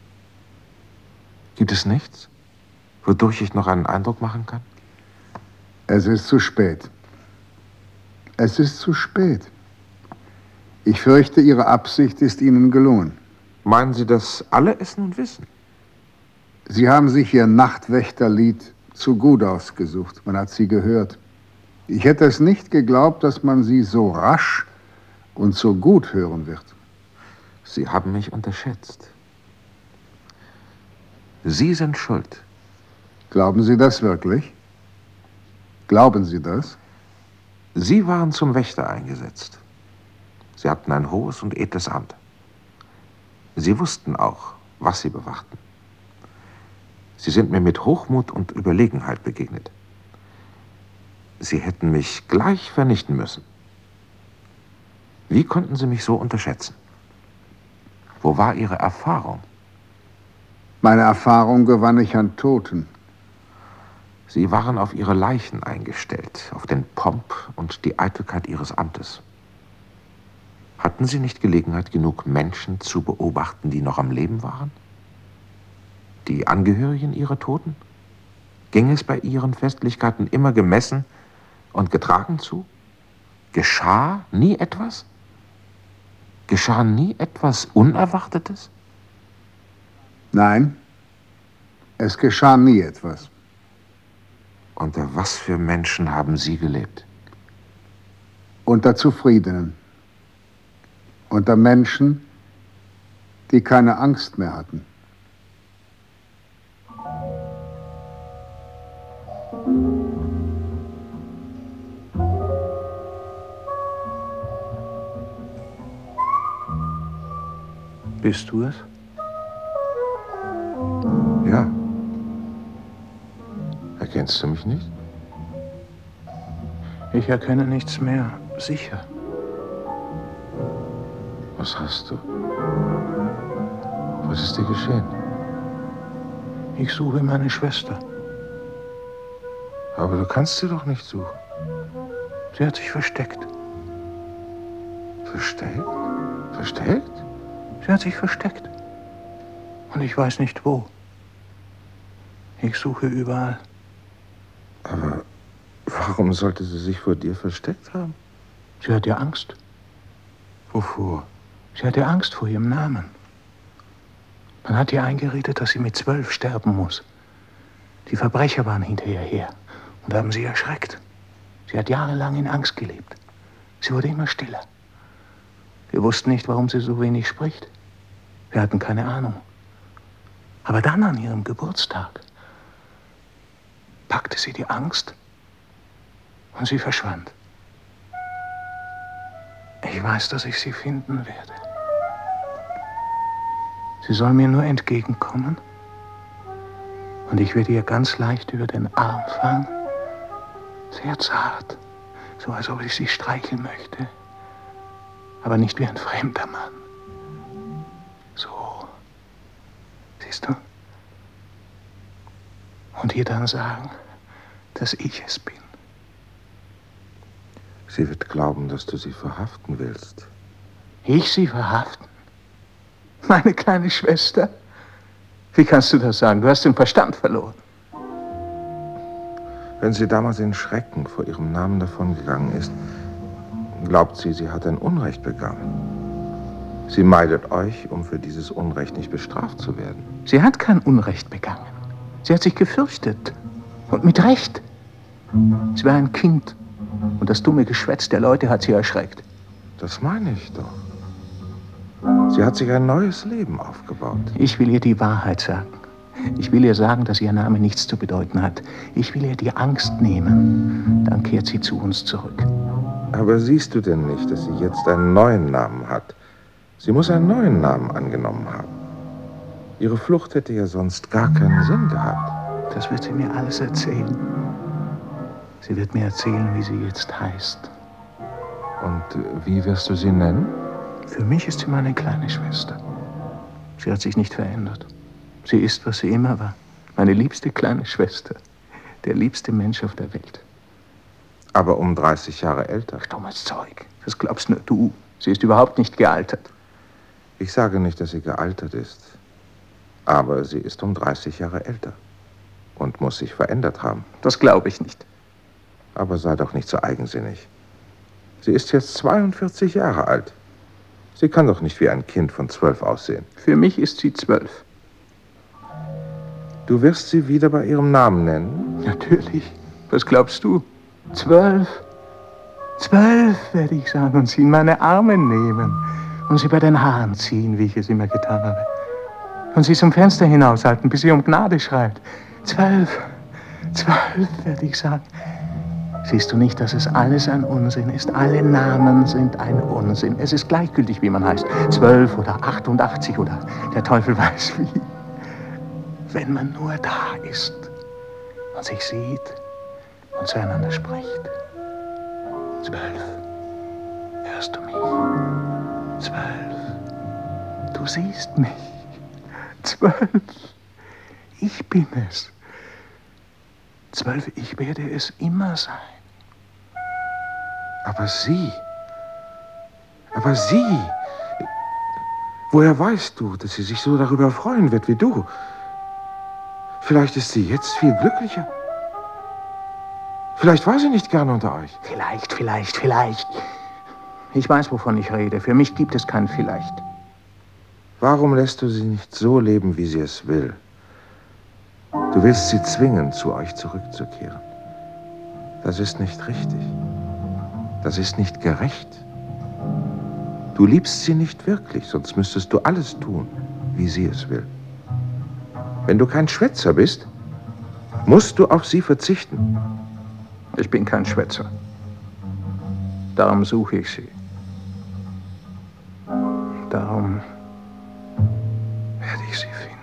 Gibt es nichts, wodurch ich noch einen Eindruck machen kann? Es ist zu spät. Es ist zu spät. Ich fürchte, Ihre Absicht ist Ihnen gelungen. Meinen Sie, dass alle es nun wissen? Sie haben sich Ihr Nachtwächterlied zu gut ausgesucht. Man hat Sie gehört. Ich hätte es nicht geglaubt, dass man Sie so rasch und so gut hören wird. Sie haben mich unterschätzt. Sie sind schuld. Glauben Sie das wirklich? Glauben Sie das? Sie waren zum Wächter eingesetzt. Sie hatten ein hohes und edles Amt. Sie wussten auch, was Sie bewachten. Sie sind mir mit Hochmut und Überlegenheit begegnet. Sie hätten mich gleich vernichten müssen. Wie konnten Sie mich so unterschätzen? Wo war Ihre Erfahrung? Meine Erfahrung gewann ich an Toten. Sie waren auf Ihre Leichen eingestellt, auf den Pomp und die Eitelkeit Ihres Amtes. Hatten Sie nicht Gelegenheit genug, Menschen zu beobachten, die noch am Leben waren? Die Angehörigen Ihrer Toten? Ging es bei Ihren Festlichkeiten immer gemessen und getragen zu? Geschah nie etwas? Geschah nie etwas Unerwartetes? Nein, es geschah nie etwas. Unter was für Menschen haben Sie gelebt? Unter Zufriedenen. Unter Menschen, die keine Angst mehr hatten. Bist du es? Ja. Erkennst du mich nicht? Ich erkenne nichts mehr. Sicher. Was hast du? Was ist dir geschehen? Ich suche meine Schwester. Aber du kannst sie doch nicht suchen. Sie hat sich versteckt. Versteckt? Versteckt? Sie hat sich versteckt. Und ich weiß nicht wo. Ich suche überall. Aber warum sollte sie sich vor dir versteckt haben? Sie hat ja Angst. Wovor? Sie hatte Angst vor ihrem Namen. Man hat ihr eingeredet, dass sie mit 12 sterben muss. Die Verbrecher waren hinter ihr her und haben sie erschreckt. Sie hat jahrelang in Angst gelebt. Sie wurde immer stiller. Wir wussten nicht, warum sie so wenig spricht. Wir hatten keine Ahnung. Aber dann an ihrem Geburtstag packte sie die Angst und sie verschwand. Ich weiß, dass ich sie finden werde. Sie soll mir nur entgegenkommen und ich werde ihr ganz leicht über den Arm fallen, sehr zart, so als ob ich sie streicheln möchte, aber nicht wie ein fremder Mann. So, siehst du? Und ihr dann sagen, dass ich es bin. Sie wird glauben, dass du sie verhaften willst. Ich sie verhaften? Meine kleine Schwester? Wie kannst du das sagen? Du hast den Verstand verloren. Wenn sie damals in Schrecken vor ihrem Namen davongegangen ist, glaubt sie, sie hat ein Unrecht begangen. Sie meidet euch, um für dieses Unrecht nicht bestraft zu werden. Sie hat kein Unrecht begangen. Sie hat sich gefürchtet. Und mit Recht. Sie war ein Kind. Und das dumme Geschwätz der Leute hat sie erschreckt. Das meine ich doch. Sie hat sich ein neues Leben aufgebaut. Ich will ihr die Wahrheit sagen. Ich will ihr sagen, dass ihr Name nichts zu bedeuten hat. Ich will ihr die Angst nehmen. Dann kehrt sie zu uns zurück. Aber siehst du denn nicht, dass sie jetzt einen neuen Namen hat? Sie muss einen neuen Namen angenommen haben. Ihre Flucht hätte ja sonst gar keinen Sinn gehabt. Das wird sie mir alles erzählen. Sie wird mir erzählen, wie sie jetzt heißt. Und wie wirst du sie nennen? Für mich ist sie meine kleine Schwester. Sie hat sich nicht verändert. Sie ist, was sie immer war. Meine liebste kleine Schwester. Der liebste Mensch auf der Welt. Aber um 30 Jahre älter. Dummes Zeug. Das glaubst nur du. Sie ist überhaupt nicht gealtert. Ich sage nicht, dass sie gealtert ist. Aber sie ist um 30 Jahre älter. Und muss sich verändert haben. Das glaube ich nicht. Aber sei doch nicht so eigensinnig. Sie ist jetzt 42 Jahre alt. Sie kann doch nicht wie ein Kind von 12 aussehen. Für mich ist sie 12. Du wirst sie wieder bei ihrem Namen nennen? Natürlich. Was glaubst du? 12. 12 werde ich sagen und sie in meine Arme nehmen und sie bei den Haaren ziehen, wie ich es immer getan habe. Und sie zum Fenster hinaushalten, bis sie um Gnade schreit. 12. 12 werde ich sagen. Siehst du nicht, dass es alles ein Unsinn ist? Alle Namen sind ein Unsinn. Es ist gleichgültig, wie man heißt. 12 oder 88 oder der Teufel weiß wie. Wenn man nur da ist und sich sieht und zueinander spricht. 12. Hörst du mich? 12. Du siehst mich. 12. Ich bin es. 12. Ich werde es immer sein. Aber sie. Woher weißt du, dass sie sich so darüber freuen wird wie du? Vielleicht ist sie jetzt viel glücklicher. Vielleicht war sie nicht gerne unter euch. Vielleicht. Ich weiß, wovon ich rede. Für mich gibt es kein Vielleicht. Warum lässt du sie nicht so leben, wie sie es will? Du willst sie zwingen, zu euch zurückzukehren. Das ist nicht richtig. Das ist nicht gerecht. Du liebst sie nicht wirklich, sonst müsstest du alles tun, wie sie es will. Wenn du kein Schwätzer bist, musst du auf sie verzichten. Ich bin kein Schwätzer. Darum suche ich sie. Darum werde ich sie finden.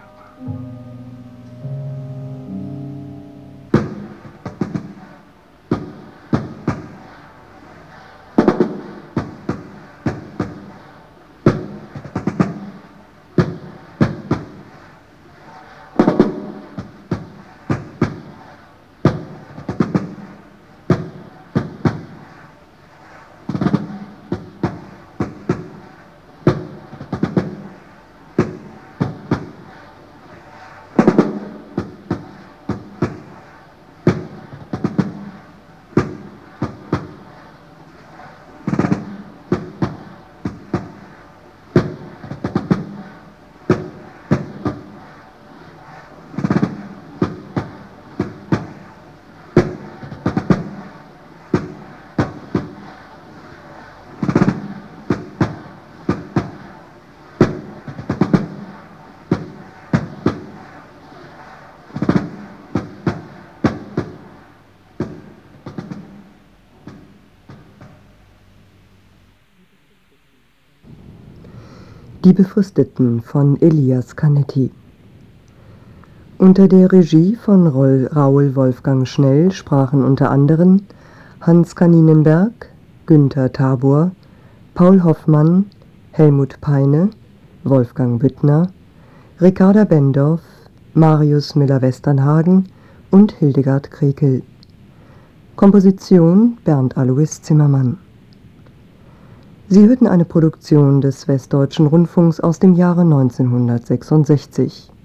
Die Befristeten von Elias Canetti. Unter der Regie von Raoul Wolfgang Schnell sprachen unter anderem Hans Kaninenberg, Günther Tabor, Paul Hoffmann, Helmut Peine, Wolfgang Büttner, Ricarda Bendorf, Marius Müller-Westernhagen und Hildegard Krekel. Komposition Bernd Alois Zimmermann. Sie hörten eine Produktion des Westdeutschen Rundfunks aus dem Jahre 1966.